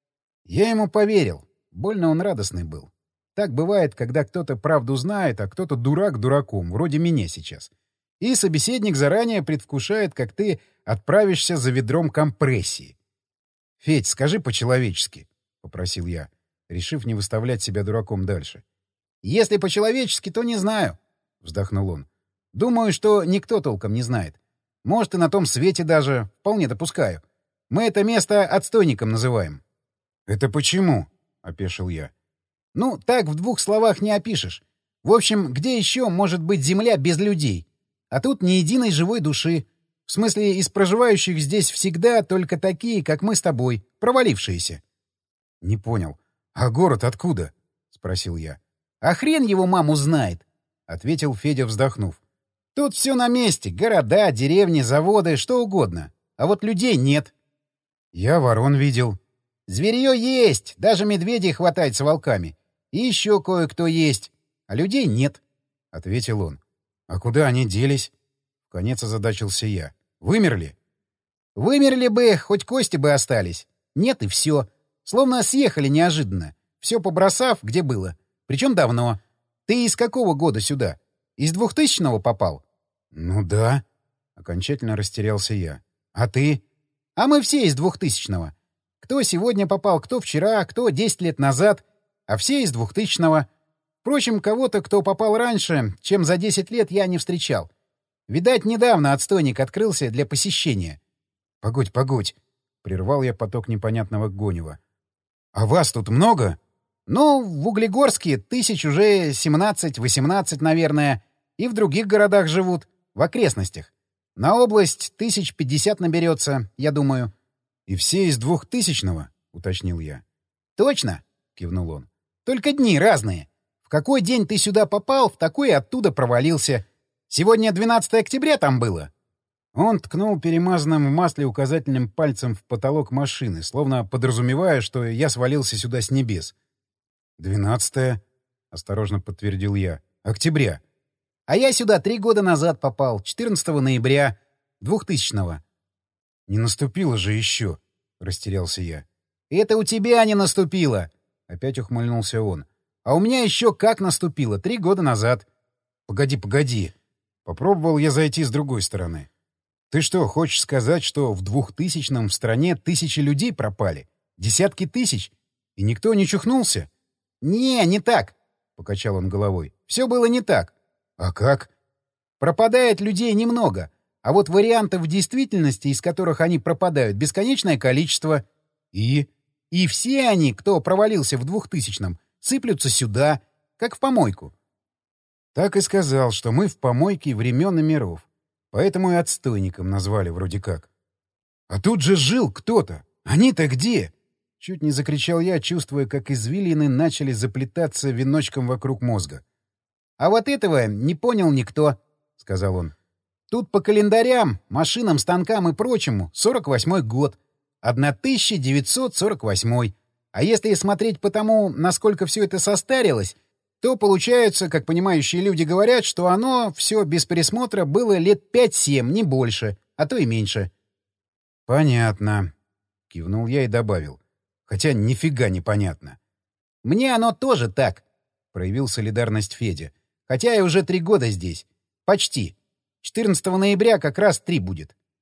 Speaker 1: Я ему поверил. Больно он радостный был. Так бывает, когда кто-то правду знает, а кто-то дурак дураком, вроде меня сейчас. И собеседник заранее предвкушает, как ты отправишься за ведром компрессии. «Федь, скажи по-человечески», — попросил я, решив не выставлять себя дураком дальше.
Speaker 2: «Если по-человечески, то не знаю», — вздохнул он. «Думаю, что никто толком не знает. Может, и на том свете даже. Вполне допускаю. Мы это место отстойником называем».
Speaker 1: «Это почему?» — опешил я.
Speaker 2: «Ну, так в двух словах не опишешь. В общем, где еще может быть земля без людей? А тут ни единой живой души. В смысле, из проживающих здесь всегда только такие, как мы с тобой, провалившиеся».
Speaker 1: «Не понял. А город откуда?» — спросил я.
Speaker 2: «А хрен его маму знает», — ответил Федя, вздохнув. «Тут все на месте. Города, деревни, заводы, что угодно. А вот людей нет».
Speaker 1: «Я ворон видел».
Speaker 2: «Зверье есть. Даже медведей хватает с волками. И еще кое-кто есть. А людей нет», — ответил он.
Speaker 1: «А куда они делись?» — вконец озадачился я. «Вымерли?»
Speaker 2: «Вымерли бы, хоть кости бы остались. Нет и все. Словно съехали неожиданно. Все побросав, где было. Причем давно. Ты из какого года сюда? Из двухтысячного попал?»
Speaker 1: «Ну да», — окончательно растерялся я. «А ты?»
Speaker 2: «А мы все из двухтысячного. Кто сегодня попал, кто вчера, кто десять лет назад, а все из двухтысячного. Впрочем, кого-то, кто попал раньше, чем за десять лет, я не встречал. Видать, недавно отстойник открылся для посещения».
Speaker 1: «Погодь, погодь», — прервал я поток непонятного Гонева. «А вас тут много?»
Speaker 2: «Ну, в Углегорске тысяч уже семнадцать-восемнадцать, наверное, и в других городах живут, в окрестностях. На область тысяч пятьдесят наберется, я думаю».
Speaker 1: «И все из двухтысячного?» — уточнил я.
Speaker 2: «Точно», — кивнул он. «Только дни разные. В какой день ты сюда попал, в такой и оттуда провалился. Сегодня двенадцатое октября там было».
Speaker 1: Он ткнул перемазанным в масле указательным пальцем в потолок машины, словно подразумевая, что я свалился сюда с небес. «Двенадцатое», — осторожно подтвердил я. «Октября».
Speaker 2: «А я сюда три года назад попал, четырнадцатого ноября, двухтысячного».
Speaker 1: «Не наступило же еще», — растерялся я.
Speaker 2: «Это у тебя не наступило», — опять ухмыльнулся он. «А у меня еще как наступило, три года назад».
Speaker 1: «Погоди, погоди». Попробовал я зайти с другой стороны. «Ты что, хочешь сказать, что в двухтысячном в стране тысячи людей пропали? Десятки тысяч? И никто не чухнулся?»
Speaker 2: «Не, не так», — покачал он головой. «Все было не так».
Speaker 1: «А как?»
Speaker 2: «Пропадает людей немного. А вот вариантов в действительности, из которых они пропадают, бесконечное количество.
Speaker 1: И?
Speaker 2: И все они, кто провалился в двухтысячном, сыплются сюда, как в помойку».
Speaker 1: Так и сказал, что мы в помойке времен и миров. Поэтому и отстойником назвали вроде как. «А тут же жил кто-то! Они-то где?» Чуть не закричал я, чувствуя, как извилины начали заплетаться веночком вокруг мозга.
Speaker 2: «А вот этого не понял никто», — сказал он. «Тут по календарям, машинам, станкам и прочему сорок восьмой год. тысяча девятьсот сорок восьмой. А если смотреть по тому, насколько все это состарилось, то получается, как понимающие люди говорят, что оно все без пересмотра было лет пять-семь, не больше, а то и меньше».
Speaker 1: «Понятно», — кивнул я и добавил. «Хотя нифига не понятно».
Speaker 2: «Мне оно тоже так», — проявил солидарность Федя. «Хотя я уже три года здесь. Почти. четырнадцатого ноября как раз три будет».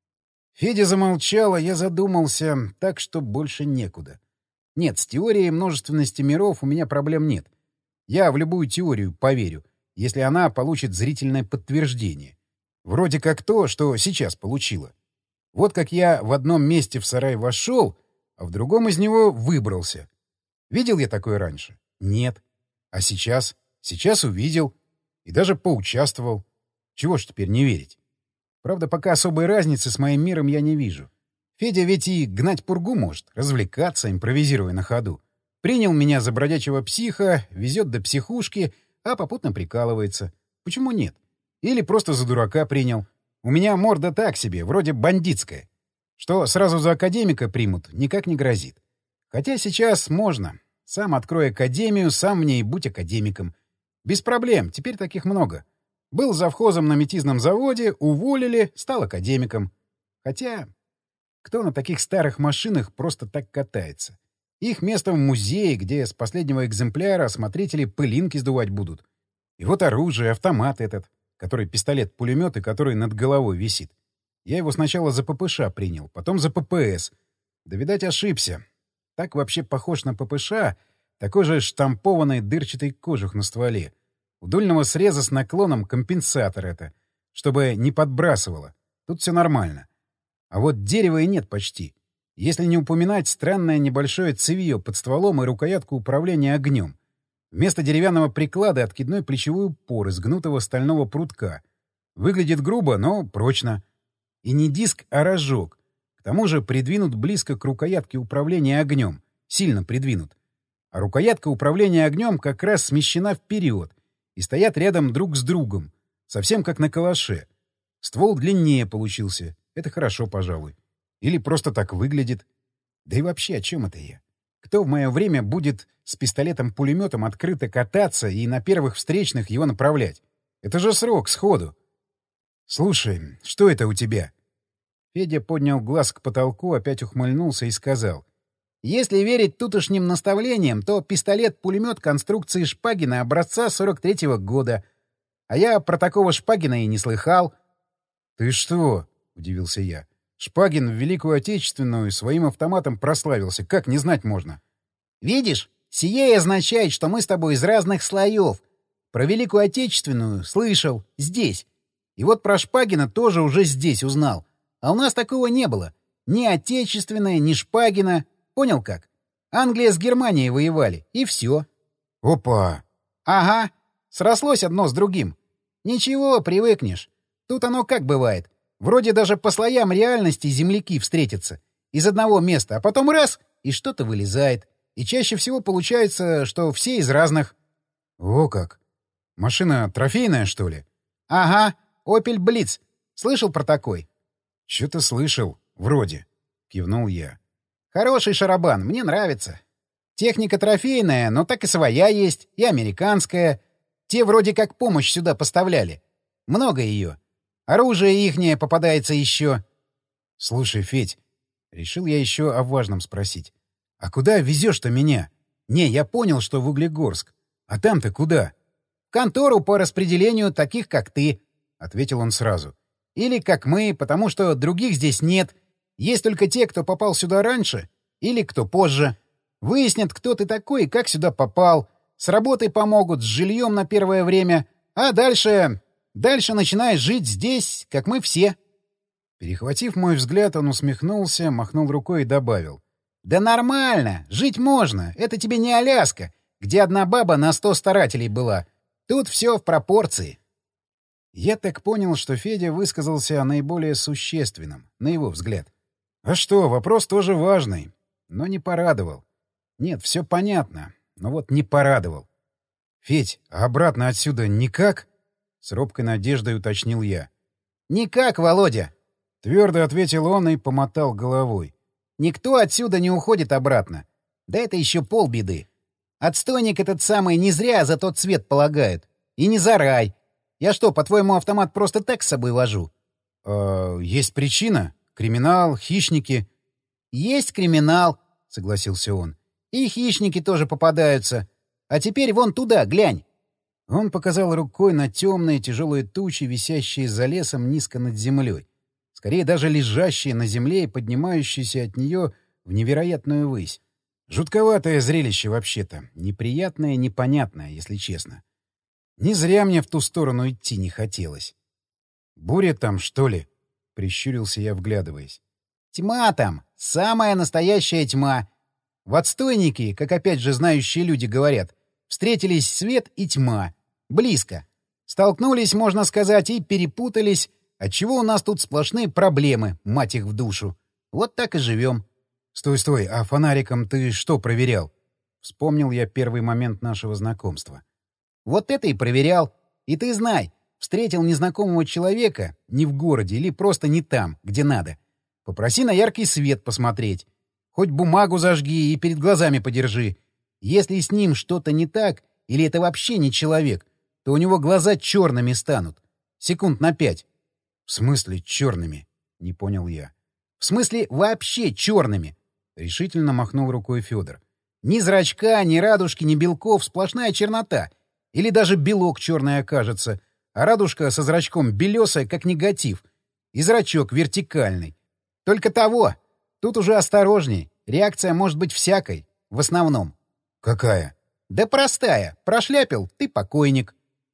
Speaker 1: Федя замолчал, а я задумался, так что больше некуда. Нет, с теорией множественности миров у меня проблем нет. Я в любую теорию поверю, если она получит зрительное подтверждение. Вроде как то, что сейчас получила. Вот как я в одном месте в сарай вошел, а в другом из него выбрался. Видел я такое раньше? Нет. А сейчас? Сейчас увидел. И даже поучаствовал. Чего ж теперь не верить? Правда, пока особой разницы с моим миром я не вижу. Федя ведь и гнать пургу может, развлекаться, импровизируя на ходу. Принял меня за бродячего психа, везет до психушки, а попутно прикалывается. Почему нет? Или просто за дурака принял. У меня морда так себе, вроде бандитская. Что сразу за академика примут, никак не грозит. Хотя сейчас можно. Сам открой академию, сам в ней будь академиком. Без проблем, теперь таких много. Был завхозом на метизном заводе, уволили, стал академиком. Хотя, кто на таких старых машинах просто так катается? Их место в музее, где с последнего экземпляра смотрители пылинки сдувать будут. И вот оружие, автомат этот, который пистолет-пулемет и который над головой висит. Я его сначала за ППШ принял, потом за ППС. Да, видать, ошибся. Так вообще похож на ППШ, такой же штампованный дырчатый кожух на стволе. У дульного среза с наклоном компенсатор это, чтобы не подбрасывало. Тут все нормально. А вот дерева и нет почти. Если не упоминать странное небольшое цевье под стволом и рукоятку управления огнем. Вместо деревянного приклада откидной плечевой упор из гнутого стального прутка. Выглядит грубо, но прочно. И не диск, а рожок. К тому же придвинут близко к рукоятке управления огнем. Сильно придвинут. А рукоятка управления огнем как раз смещена вперед и стоят рядом друг с другом. Совсем как на калаше. Ствол длиннее получился. Это хорошо, пожалуй. Или просто так выглядит. Да и вообще, о чем это я? Кто в мое время будет с пистолетом-пулеметом открыто кататься и на первых встречных его направлять? Это же срок, сходу. «Слушай, что это у тебя?» Федя поднял глаз к потолку, опять ухмыльнулся и сказал. «Если верить тутошним наставлениям, то пистолет-пулемет конструкции Шпагина образца сорок третьего года. А я про такого Шпагина и не слыхал». «Ты что?» — удивился я. «Шпагин в Великую Отечественную своим автоматом прославился. Как не знать можно?» «Видишь, сие означает, что мы с тобой из разных слоев. Про Великую Отечественную слышал здесь. И вот про Шпагина тоже уже здесь узнал. А у нас такого не было. Ни Отечественная, ни Шпагина. Понял как? Англия с Германией воевали. И все». «Опа!» «Ага. Срослось одно с другим. Ничего, привыкнешь. Тут оно как бывает. Вроде даже по слоям реальности земляки встретятся. Из одного места, а потом раз — и что-то вылезает. И чаще всего получается, что все из разных». «О как! Машина трофейная, что ли?» «Ага. Opel Blitz. Слышал про такой?» «Чё-то слышал. Вроде», — кивнул я. «Хороший шарабан. Мне нравится. Техника трофейная, но так и своя есть, и американская. Те вроде как помощь сюда поставляли. Много ее. Оружие ихнее попадается еще». «Слушай, Федь, решил я еще о важном спросить. А куда везешь-то меня? Не, я понял, что в Углегорск. А там-то куда?» «В контору по распределению таких, как ты», — ответил он сразу. «Или как мы, потому что других здесь нет. Есть только те, кто попал сюда раньше, или кто позже. Выяснят, кто ты такой и как сюда попал. С работой помогут, с жильем на первое время. А дальше... Дальше начинаешь жить здесь, как мы все». Перехватив мой взгляд, он усмехнулся, махнул рукой и добавил. «Да нормально, жить можно. Это тебе не Аляска, где одна баба на сто старателей была. Тут все в пропорции». Я так понял, что Федя высказался о наиболее существенном, на его взгляд. А что, вопрос тоже важный, но не порадовал. Нет, все понятно, но вот не порадовал. «Федь, а обратно отсюда никак?» — с робкой надеждой уточнил я. «Никак, Володя!» — твердо ответил он и помотал головой. «Никто отсюда не уходит обратно. Да это еще полбеды. Отстойник этот самый не зря за тот свет полагают. И не за рай. Я что, по-твоему, автомат просто так с собой вожу?» «Э, есть причина? Криминал, хищники?» «Есть криминал», — согласился он. «И хищники тоже попадаются. А теперь вон туда, глянь». Он показал рукой на темные тяжелые тучи, висящие за лесом низко над землей. Скорее даже лежащие на земле и поднимающиеся от нее в невероятную высь. Жутковатое зрелище вообще-то. Неприятное, непонятное, если честно. Не зря мне в ту сторону идти не хотелось. «Буря там, что ли?» — прищурился я, вглядываясь.
Speaker 2: «Тьма там! Самая настоящая тьма! В отстойнике, как опять же знающие люди говорят, встретились свет и тьма. Близко. Столкнулись, можно сказать, и перепутались, отчего у нас тут сплошные проблемы, мать их в душу. Вот так и живем».
Speaker 1: «Стой, стой, а фонариком ты что проверял?» Вспомнил я первый момент нашего знакомства.
Speaker 2: «Вот это и проверял. И ты знай, встретил незнакомого человека не в городе или просто не там, где надо. Попроси на яркий свет посмотреть. Хоть бумагу зажги и перед глазами подержи. Если с ним что-то не так, или это вообще не человек, то у него глаза черными станут. Секунд на пять».
Speaker 1: «В смысле черными?» — не понял я.
Speaker 2: «В смысле вообще черными?» — решительно махнул рукой Федор. «Ни зрачка, ни радужки, ни белков, сплошная чернота. Или даже белок черный окажется, а радужка со зрачком белесая, как негатив. И зрачок вертикальный. Только того. Тут уже осторожней. Реакция может быть всякой. В основном».
Speaker 1: «Какая?»
Speaker 2: «Да простая. Прошляпил — ты покойник».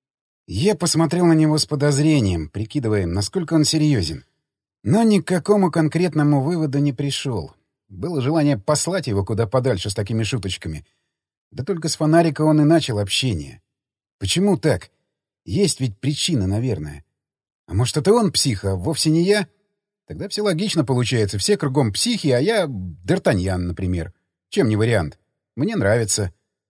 Speaker 1: Я посмотрел на него с подозрением, прикидывая, насколько он серьезен. Но ни к какому конкретному выводу не пришел. Было желание послать его куда подальше с такими шуточками. Да только с фонарика он и начал общение. Почему так? Есть ведь причина, наверное. А может, это он псих, а вовсе не я? Тогда все логично получается. Все кругом психи, а я Д'Артаньян, например. Чем не вариант? Мне нравится.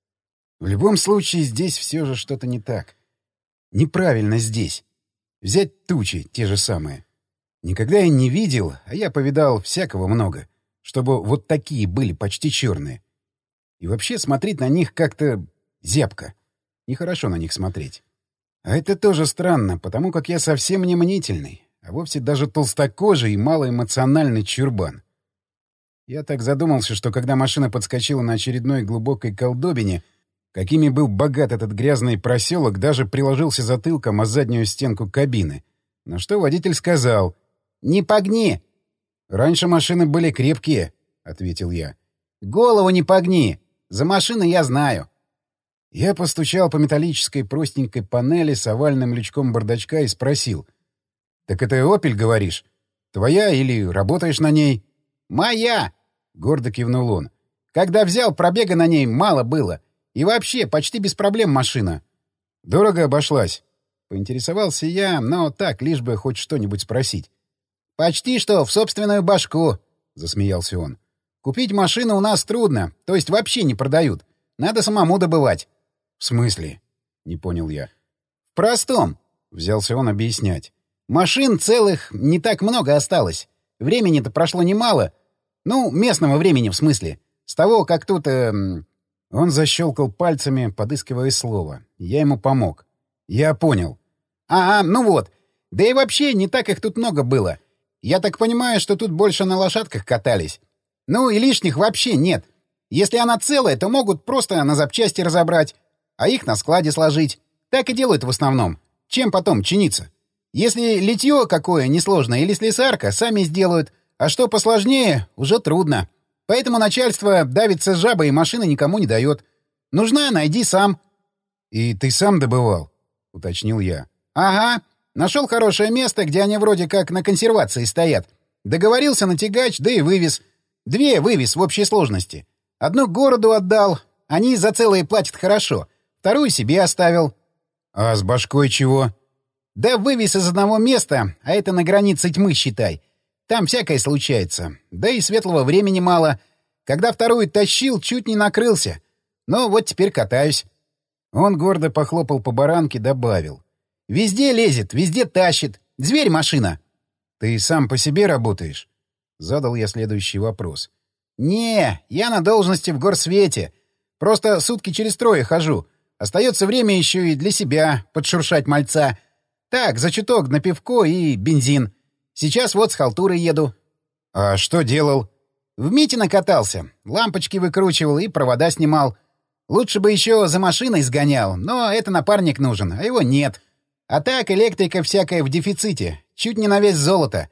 Speaker 1: В любом случае, здесь все же что-то не так. Неправильно здесь. Взять тучи, те же самые. Никогда я не видел, а я повидал всякого много, чтобы вот такие были почти черные. И вообще смотреть на них как-то зябко. Нехорошо на них смотреть. А это тоже странно, потому как я совсем не мнительный, а вовсе даже толстокожий и малоэмоциональный чурбан. Я так задумался, что когда машина подскочила на очередной глубокой колдобине, какими был богат этот грязный проселок, даже приложился затылком о заднюю стенку кабины. На что водитель сказал: «Не погни!» «Раньше машины были крепкие», — ответил я.
Speaker 2: «Голову не погни! За машиной я знаю».
Speaker 1: Я постучал по металлической простенькой панели с овальным лючком бардачка и спросил: «Так это «Опель», говоришь? Твоя или работаешь на ней?»
Speaker 2: «Моя!»
Speaker 1: — гордо кивнул он.
Speaker 2: «Когда взял, пробега на ней мало было. И вообще, почти без проблем машина».
Speaker 1: «Дорого обошлась?» — поинтересовался я, но так, лишь бы хоть что-нибудь спросить.
Speaker 2: «Почти что в собственную башку», — засмеялся он. «Купить машину у нас трудно, то есть вообще не продают. Надо самому добывать».
Speaker 1: «В смысле?» — не понял я.
Speaker 2: «В простом», — взялся он объяснять. «Машин целых не так много осталось. Времени-то прошло немало. Ну, местного времени, в смысле. С того, как тут...» эм...
Speaker 1: Он защелкал пальцами, подыскивая слово. Я ему помог. «Я понял».
Speaker 2: «Ага, ну вот. Да и вообще не так их тут много было. Я так понимаю, что тут больше на лошадках катались. Ну и лишних вообще нет. Если она целая, то могут просто на запчасти разобрать, а их на складе сложить. Так и делают в основном. Чем потом чиниться? Если литье какое несложное или слесарка, сами сделают, а что посложнее, уже трудно. Поэтому начальство давится жабой и машины никому не дает. Нужна — найди сам».
Speaker 1: «И ты сам добывал?» — уточнил я.
Speaker 2: «Ага. Нашел хорошее место, где они вроде как на консервации стоят. Договорился на тягач, да и вывез. Две вывез в общей сложности. Одну городу отдал. Они за целые платят хорошо. Вторую себе оставил».
Speaker 1: «А с башкой чего?»
Speaker 2: «Да вывез из одного места, а это на границе тьмы, считай. Там всякое случается. Да и светлого времени мало. Когда вторую тащил, чуть не накрылся. Но вот теперь катаюсь».
Speaker 1: Он гордо похлопал по баранке, добавил:
Speaker 2: «Везде лезет, везде тащит. Зверь машина».
Speaker 1: «Ты сам по себе работаешь?» Задал я следующий вопрос.
Speaker 2: «Не, я на должности в горсвете. Просто сутки через трое хожу. Остается время еще и для себя подшуршать мальца. Так, за чуток на пивко и бензин. Сейчас вот с халтурой еду».
Speaker 1: «А что делал?»
Speaker 2: «В Митино катался. Лампочки выкручивал и провода снимал. Лучше бы еще за машиной сгонял, но это напарник нужен, а его нет. А так электрика всякая в дефиците. Чуть не на вес золота.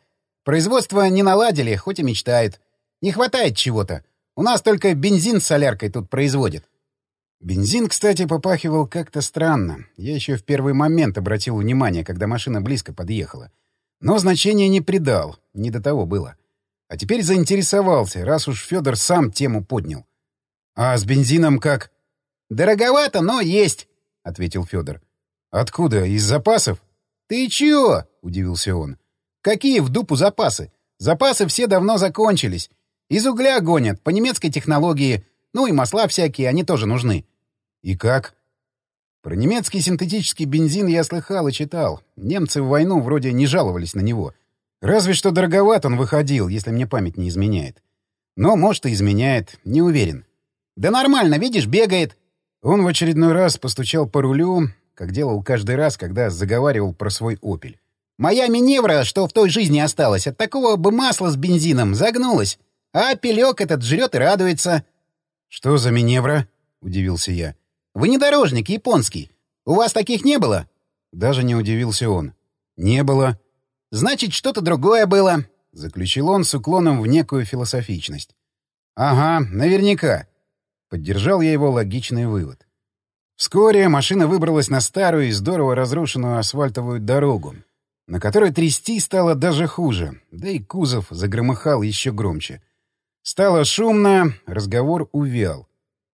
Speaker 2: Производство не наладили, хоть и мечтают. Не хватает чего-то. У нас только бензин с соляркой тут производят.
Speaker 1: Бензин, кстати, попахивал как-то странно. Я еще в первый момент обратил внимание, когда машина близко подъехала. Но значения не придал, не до того было. А теперь заинтересовался, раз уж Федор сам тему поднял. «А с бензином как?»
Speaker 2: «Дороговато, но есть», — ответил Федор.
Speaker 1: «Откуда? Из запасов?»
Speaker 2: «Ты чё?» — удивился он. «Какие в дупу запасы? Запасы все давно закончились. Из угля гонят, по немецкой технологии. Ну и масла всякие, они тоже нужны».
Speaker 1: «И как?» Про немецкий синтетический бензин я слыхал и читал. Немцы в войну вроде не жаловались на него. Разве что дороговат он выходил, если мне память не изменяет. Но, может, и изменяет, не уверен.
Speaker 2: «Да нормально, видишь, бегает».
Speaker 1: Он в очередной раз постучал по рулю, как делал каждый раз, когда заговаривал про свой «Опель».
Speaker 2: «Моя Миневра, что в той жизни осталась, от такого бы масла с бензином загнулась. А пилёк этот жрет и радуется».
Speaker 1: «Что за Миневра?» — удивился я.
Speaker 2: «Внедорожник японский. У вас таких не было?»
Speaker 1: Даже не удивился он. «Не было».
Speaker 2: «Значит, что-то другое было»,
Speaker 1: — заключил он с уклоном в некую философичность. «Ага, наверняка». Поддержал я его логичный вывод. Вскоре машина выбралась на старую и здорово разрушенную асфальтовую дорогу, на которой трясти стало даже хуже, да и кузов загромыхал еще громче. Стало шумно, разговор увял.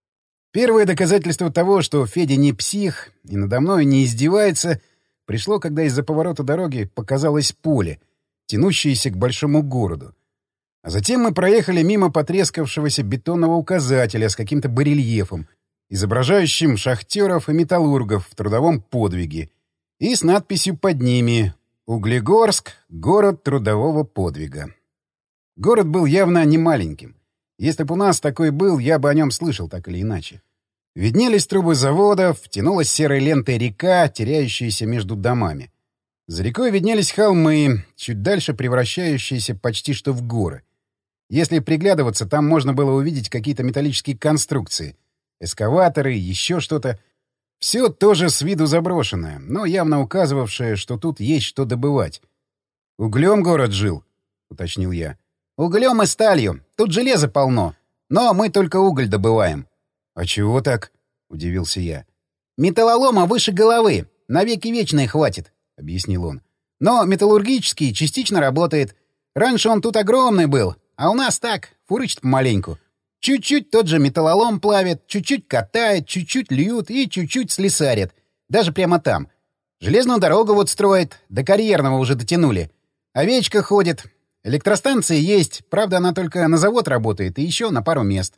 Speaker 1: Первое доказательство того, что Федя не псих и надо мной не издевается, пришло, когда из-за поворота дороги показалось поле, тянущееся к большому городу. А затем мы проехали мимо потрескавшегося бетонного указателя с каким-то барельефом, изображающим шахтеров и металлургов в трудовом подвиге, и с надписью под ними «Углегорск — город трудового подвига». Город был явно не маленьким. Если бы у нас такой был, я бы о нем слышал так или иначе. Виднелись трубы заводов, тянулась серой лентой река, теряющаяся между домами. За рекой виднелись холмы, чуть дальше превращающиеся почти что в горы. Если приглядываться, там можно было увидеть какие-то металлические конструкции, эскаваторы, еще что-то. Все тоже с виду заброшенное, но явно указывавшее, что тут есть что добывать. «Углем город жил», — уточнил я.
Speaker 2: «Углем и сталью. Тут железа полно. Но мы только уголь добываем».
Speaker 1: «А чего так?» — удивился я.
Speaker 2: «Металлолома выше головы. Навеки вечные хватит», — объяснил он. «Но металлургический частично работает. Раньше он тут огромный был, а у нас так, фурычит помаленьку. Чуть-чуть тот же металлолом плавит, чуть-чуть катает, чуть-чуть льют и чуть-чуть слесарят. Даже прямо там. Железную дорогу вот строит, до карьерного уже дотянули. Овечка ходит. Электростанция есть, правда, она только на завод работает и еще на пару мест».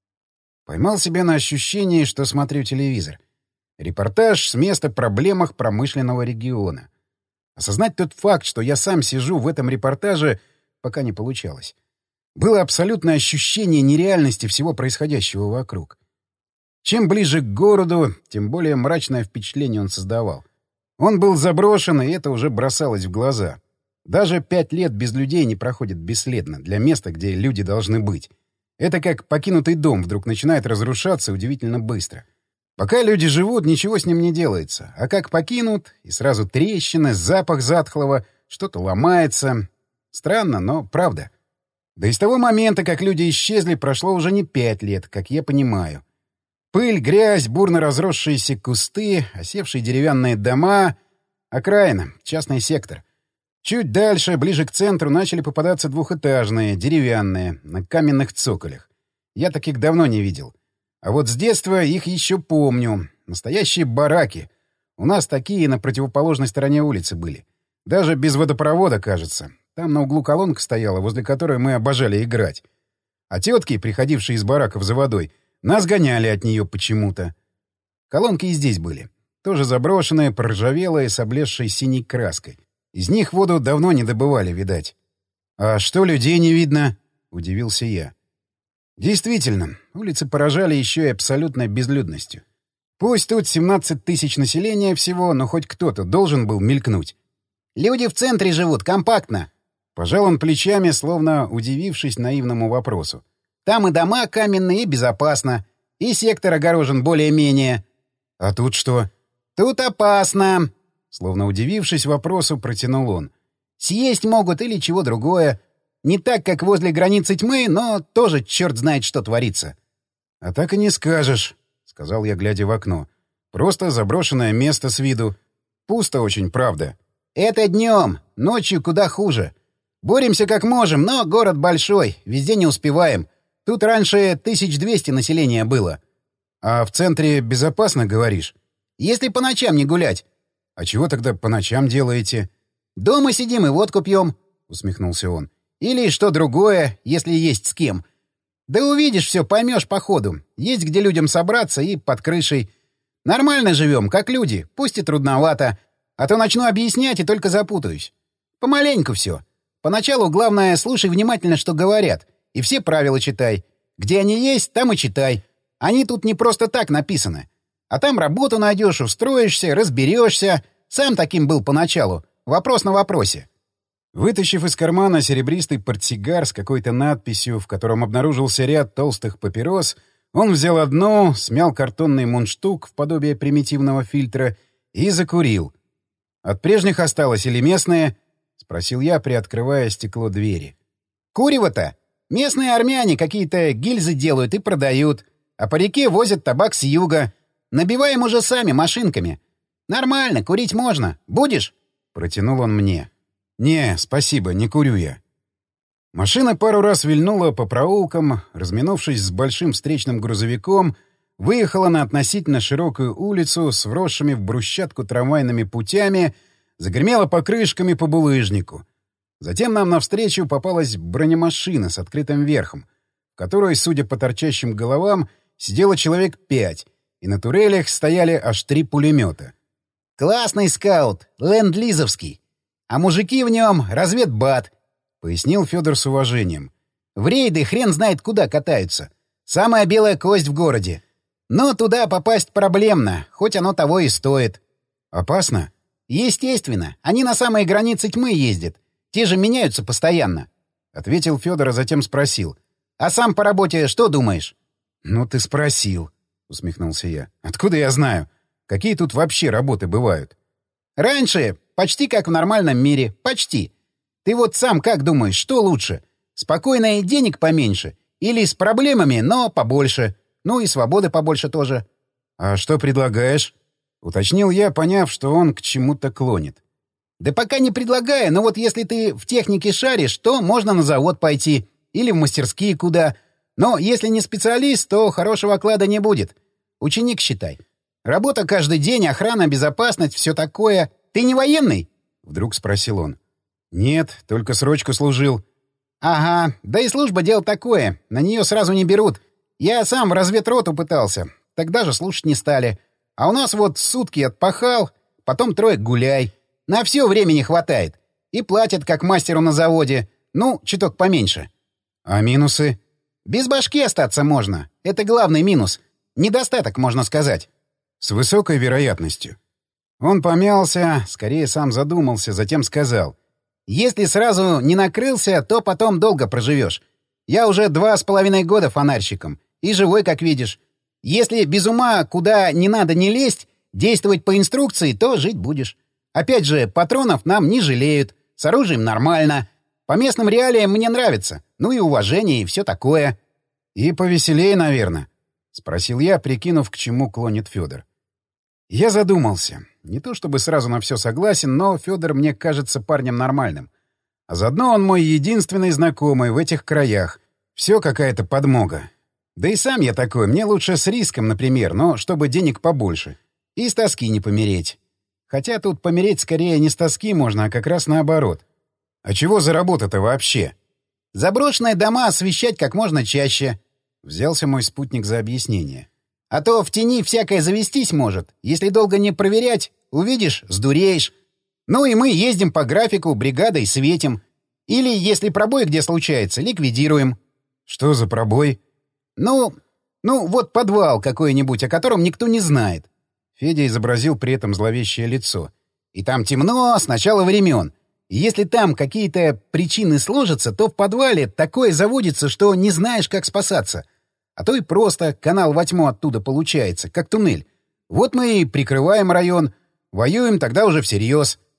Speaker 1: Поймал себя на ощущении, что смотрю телевизор. Репортаж с места проблемах промышленного региона. Осознать тот факт, что я сам сижу в этом репортаже, пока не получалось. Было абсолютное ощущение нереальности всего происходящего вокруг. Чем ближе к городу, тем более мрачное впечатление он создавал. Он был заброшен, и это уже бросалось в глаза. Даже пять лет без людей не проходит бесследно для места, где люди должны быть. Это как покинутый дом вдруг начинает разрушаться удивительно быстро. Пока люди живут, ничего с ним не делается. А как покинут, и сразу трещины, запах затхлого, что-то ломается. Странно, но правда. Да и с того момента, как люди исчезли, прошло уже не пять лет, как я понимаю. Пыль, грязь, бурно разросшиеся кусты, осевшие деревянные дома. Окраина, частный сектор. Чуть дальше, ближе к центру, начали попадаться двухэтажные, деревянные, на каменных цоколях. Я таких давно не видел. А вот с детства их еще помню. Настоящие бараки. У нас такие на противоположной стороне улицы были. Даже без водопровода, кажется. Там на углу колонка стояла, возле которой мы обожали играть. А тетки, приходившие из бараков за водой, нас гоняли от нее почему-то. Колонки и здесь были. Тоже заброшенные, проржавелые, с облезшей синей краской. Из них воду давно не добывали, видать. «А что, людей не видно?» — удивился я. Действительно, улицы поражали еще и абсолютной безлюдностью. Пусть тут семнадцать тысяч населения всего, но хоть кто-то должен был мелькнуть.
Speaker 2: «Люди в центре живут, компактно».
Speaker 1: Пожал он плечами, словно удивившись наивному вопросу.
Speaker 2: «Там и дома каменные, и безопасно. И сектор огорожен более-менее».
Speaker 1: «А тут что?»
Speaker 2: «Тут опасно».
Speaker 1: Словно удивившись вопросу, протянул он.
Speaker 2: Съесть могут или чего другое. Не так, как возле границы тьмы, но тоже черт знает, что творится.
Speaker 1: — А так и не скажешь, — сказал я, глядя в окно. — Просто заброшенное место с виду. Пусто очень, правда.
Speaker 2: — Это днем, ночью куда хуже. Боремся как можем, но город большой, везде не успеваем. Тут раньше тысяч двести населения было.
Speaker 1: — А в центре безопасно, говоришь?
Speaker 2: — Если по ночам не гулять.
Speaker 1: — А чего тогда по ночам делаете?
Speaker 2: — Дома сидим и водку пьем, — усмехнулся он. — Или что другое, если есть с кем. Да увидишь все, поймешь по ходу. Есть где людям собраться и под крышей. Нормально живем, как люди, пусть и трудновато. А то начну объяснять и только запутаюсь. Помаленьку все. Поначалу главное, слушай внимательно, что говорят. И все правила читай. Где они есть, там и читай. Они тут не просто так написаны. А там работу найдешь, устроишься, разберешься. Сам таким был поначалу. Вопрос на вопросе.
Speaker 1: Вытащив из кармана серебристый портсигар с какой-то надписью, в котором обнаружился ряд толстых папирос, он взял одну, смял картонный мундштук в подобие примитивного фильтра и закурил. «От прежних осталось или местные?» — спросил я, приоткрывая стекло двери.
Speaker 2: «Курево-то? Местные армяне какие-то гильзы делают и продают, а по реке возят табак с юга. Набиваем уже сами машинками. Нормально, курить можно. Будешь?»
Speaker 1: — протянул он мне. «Не, спасибо, не курю я». Машина пару раз вильнула по проулкам, разминувшись с большим встречным грузовиком, выехала на относительно широкую улицу с вросшими в брусчатку трамвайными путями, загремела покрышками по булыжнику. Затем нам навстречу попалась бронемашина с открытым верхом, в которой, судя по торчащим головам, сидело человек пять, и на турелях стояли аж три пулемета.
Speaker 2: «Классный скаут, ленд-лизовский. А мужики в нем разведбат», — пояснил Федор с уважением. «В рейды хрен знает куда катаются. Самая белая кость в городе. Но туда попасть проблемно, хоть оно того и стоит».
Speaker 1: «Опасно?»
Speaker 2: «Естественно. Они на самые границы тьмы ездят. Те же меняются постоянно», — ответил Федор, а затем спросил. «А сам по работе что думаешь?»
Speaker 1: «Ну ты спросил», — усмехнулся я. «Откуда я знаю? Какие тут вообще работы бывают?»
Speaker 2: «Раньше почти как в нормальном мире. Почти. Ты вот сам как думаешь, что лучше? Спокойно и денег поменьше? Или с проблемами, но побольше? Ну и свободы побольше тоже?»
Speaker 1: «А что предлагаешь?» — уточнил я, поняв, что он к чему-то клонит.
Speaker 2: «Да пока не предлагаю, но вот если ты в технике шаришь, то можно на завод пойти. Или в мастерские куда. Но если не специалист, то хорошего оклада не будет. Ученик, считай. Работа каждый день, охрана, безопасность, все такое. Ты не военный?» — вдруг спросил он.
Speaker 1: «Нет, только срочку служил».
Speaker 2: «Ага, да и служба дело такое. На нее сразу не берут. Я сам в разведроту пытался. Тогда же слушать не стали. А у нас вот сутки отпахал, потом трое гуляй. На все времени хватает. И платят, как мастеру на заводе. Ну, чуток поменьше».
Speaker 1: «А минусы?»
Speaker 2: «Без башки остаться можно. Это главный минус. Недостаток, можно сказать».
Speaker 1: «С высокой вероятностью». Он помялся, скорее сам задумался, затем сказал.
Speaker 2: «Если сразу не накрылся, то потом долго проживешь. Я уже два с половиной года фонарщиком. И живой, как видишь. Если без ума куда не надо не лезть, действовать по инструкции, то жить будешь. Опять же, патронов нам не жалеют. С оружием нормально. По местным реалиям мне нравится. Ну и уважение, и все такое».
Speaker 1: «И повеселее, наверное», — спросил я, прикинув, к чему клонит Федор. Я задумался. Не то чтобы сразу на все согласен, но Федор мне кажется парнем нормальным. А заодно он мой единственный знакомый в этих краях. Все какая-то подмога. Да и сам я такой. Мне лучше с риском, например, но чтобы денег побольше. И с тоски не помереть. Хотя тут помереть скорее не с тоски можно, а как раз наоборот. А чего за работа-то вообще?
Speaker 2: «Заброшенные дома освещать как можно чаще»,
Speaker 1: — взялся мой спутник за объяснение.
Speaker 2: «А то в тени всякое завестись может. Если долго не проверять, увидишь — сдуреешь. Ну и мы ездим по графику, бригадой светим. Или, если пробой где случается, ликвидируем».
Speaker 1: «Что за пробой?»
Speaker 2: «Ну, ну вот подвал какой-нибудь, о котором никто не знает».
Speaker 1: Федя изобразил при этом зловещее лицо.
Speaker 2: «И там темно с начала времен. И если там какие-то причины сложатся, то в подвале такое заводится, что не знаешь, как спасаться. А то и просто канал во тьму оттуда получается, как туннель. Вот мы и прикрываем район, воюем тогда уже всерьез».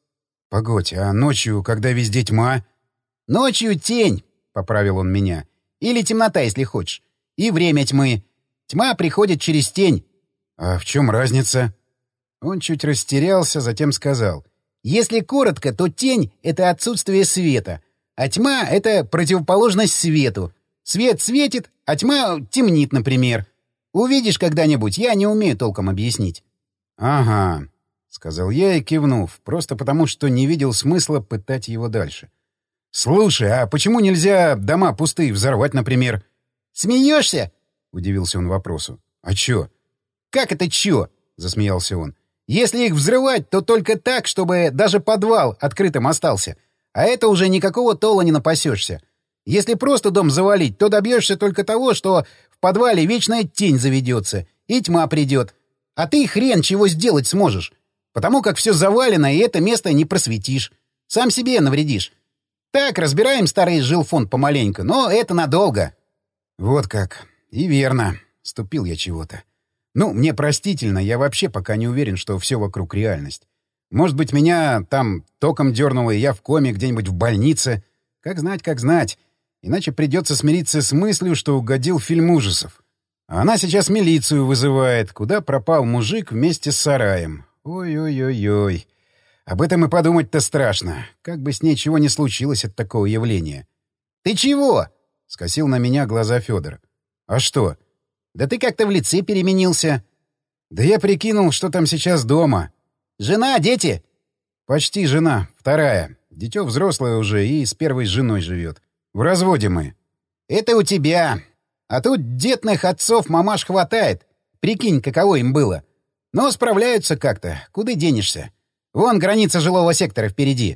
Speaker 1: Погодь, а ночью, когда везде тьма?
Speaker 2: Ночью тень, — поправил он меня. Или темнота, если хочешь. И время тьмы. Тьма приходит через тень.
Speaker 1: А в чем разница? Он чуть растерялся, затем сказал.
Speaker 2: Если коротко, то тень — это отсутствие света, а тьма — это противоположность свету. Свет светит, а тьма темнит, например. Увидишь когда-нибудь, я не умею толком объяснить.
Speaker 1: — Ага, — сказал я и кивнув, просто потому, что не видел смысла пытать его дальше. — Слушай, а почему нельзя дома пустые взорвать, например?
Speaker 2: — Смеешься?
Speaker 1: — удивился он вопросу. — А чё?
Speaker 2: — Как это чё? — засмеялся он. — Если их взрывать, то только так, чтобы даже подвал открытым остался. А это уже никакого тола не напасешься. Если просто дом завалить, то добьешься только того, что в подвале вечная тень заведется, и тьма придет. А ты хрен чего сделать сможешь, потому как все завалено, и это место не просветишь. Сам себе навредишь. Так, разбираем старый жилфонд помаленьку, но это надолго.
Speaker 1: — Вот как. И верно. Ступил я чего-то. Ну, мне простительно, я вообще пока не уверен, что все вокруг реальность. Может быть, меня там током дернуло, и я в коме где-нибудь в больнице. Как знать, как знать. Иначе придется смириться с мыслью, что угодил в фильм ужасов. А она сейчас милицию вызывает, куда пропал мужик вместе с сараем. Ой-ой-ой-ой. Об этом и подумать-то страшно. Как бы с ней чего не случилось от такого явления.
Speaker 2: — Ты чего?
Speaker 1: — скосил на меня глаза Федор. — А что?
Speaker 2: — Да ты как-то в лице переменился.
Speaker 1: — Да я прикинул, что там сейчас дома.
Speaker 2: — Жена, дети?
Speaker 1: — Почти жена. Вторая. Дитё взрослое уже и с первой женой живет. В разводе мы.
Speaker 2: — Это у тебя. А тут детных отцов мамаш хватает. Прикинь, каково им было. Но справляются как-то. Куда денешься? Вон граница жилого сектора впереди.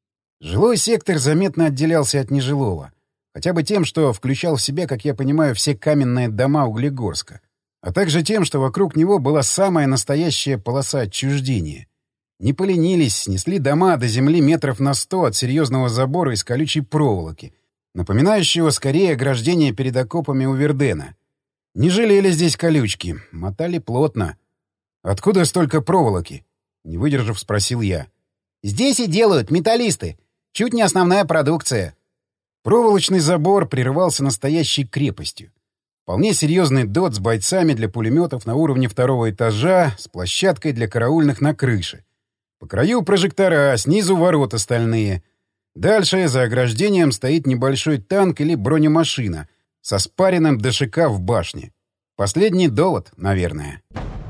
Speaker 1: Жилой сектор заметно отделялся от нежилого. Хотя бы тем, что включал в себя, как я понимаю, все каменные дома Углегорска. А также тем, что вокруг него была самая настоящая полоса отчуждения. Не поленились, снесли дома до земли метров на сто от серьезного забора из колючей проволоки, напоминающего скорее ограждение перед окопами у Вердена. Не жалели здесь колючки, мотали плотно. «Откуда столько проволоки?» — не выдержав, спросил я.
Speaker 2: «Здесь и делают металлисты. Чуть не основная продукция».
Speaker 1: Проволочный забор прерывался настоящей крепостью. Вполне серьезный дот с бойцами для пулеметов на уровне второго этажа, с площадкой для караульных на крыше. По краю прожектора, снизу ворота стальные. Дальше за ограждением стоит небольшой танк или бронемашина со спаренным ДШК в башне. Последний довод, наверное.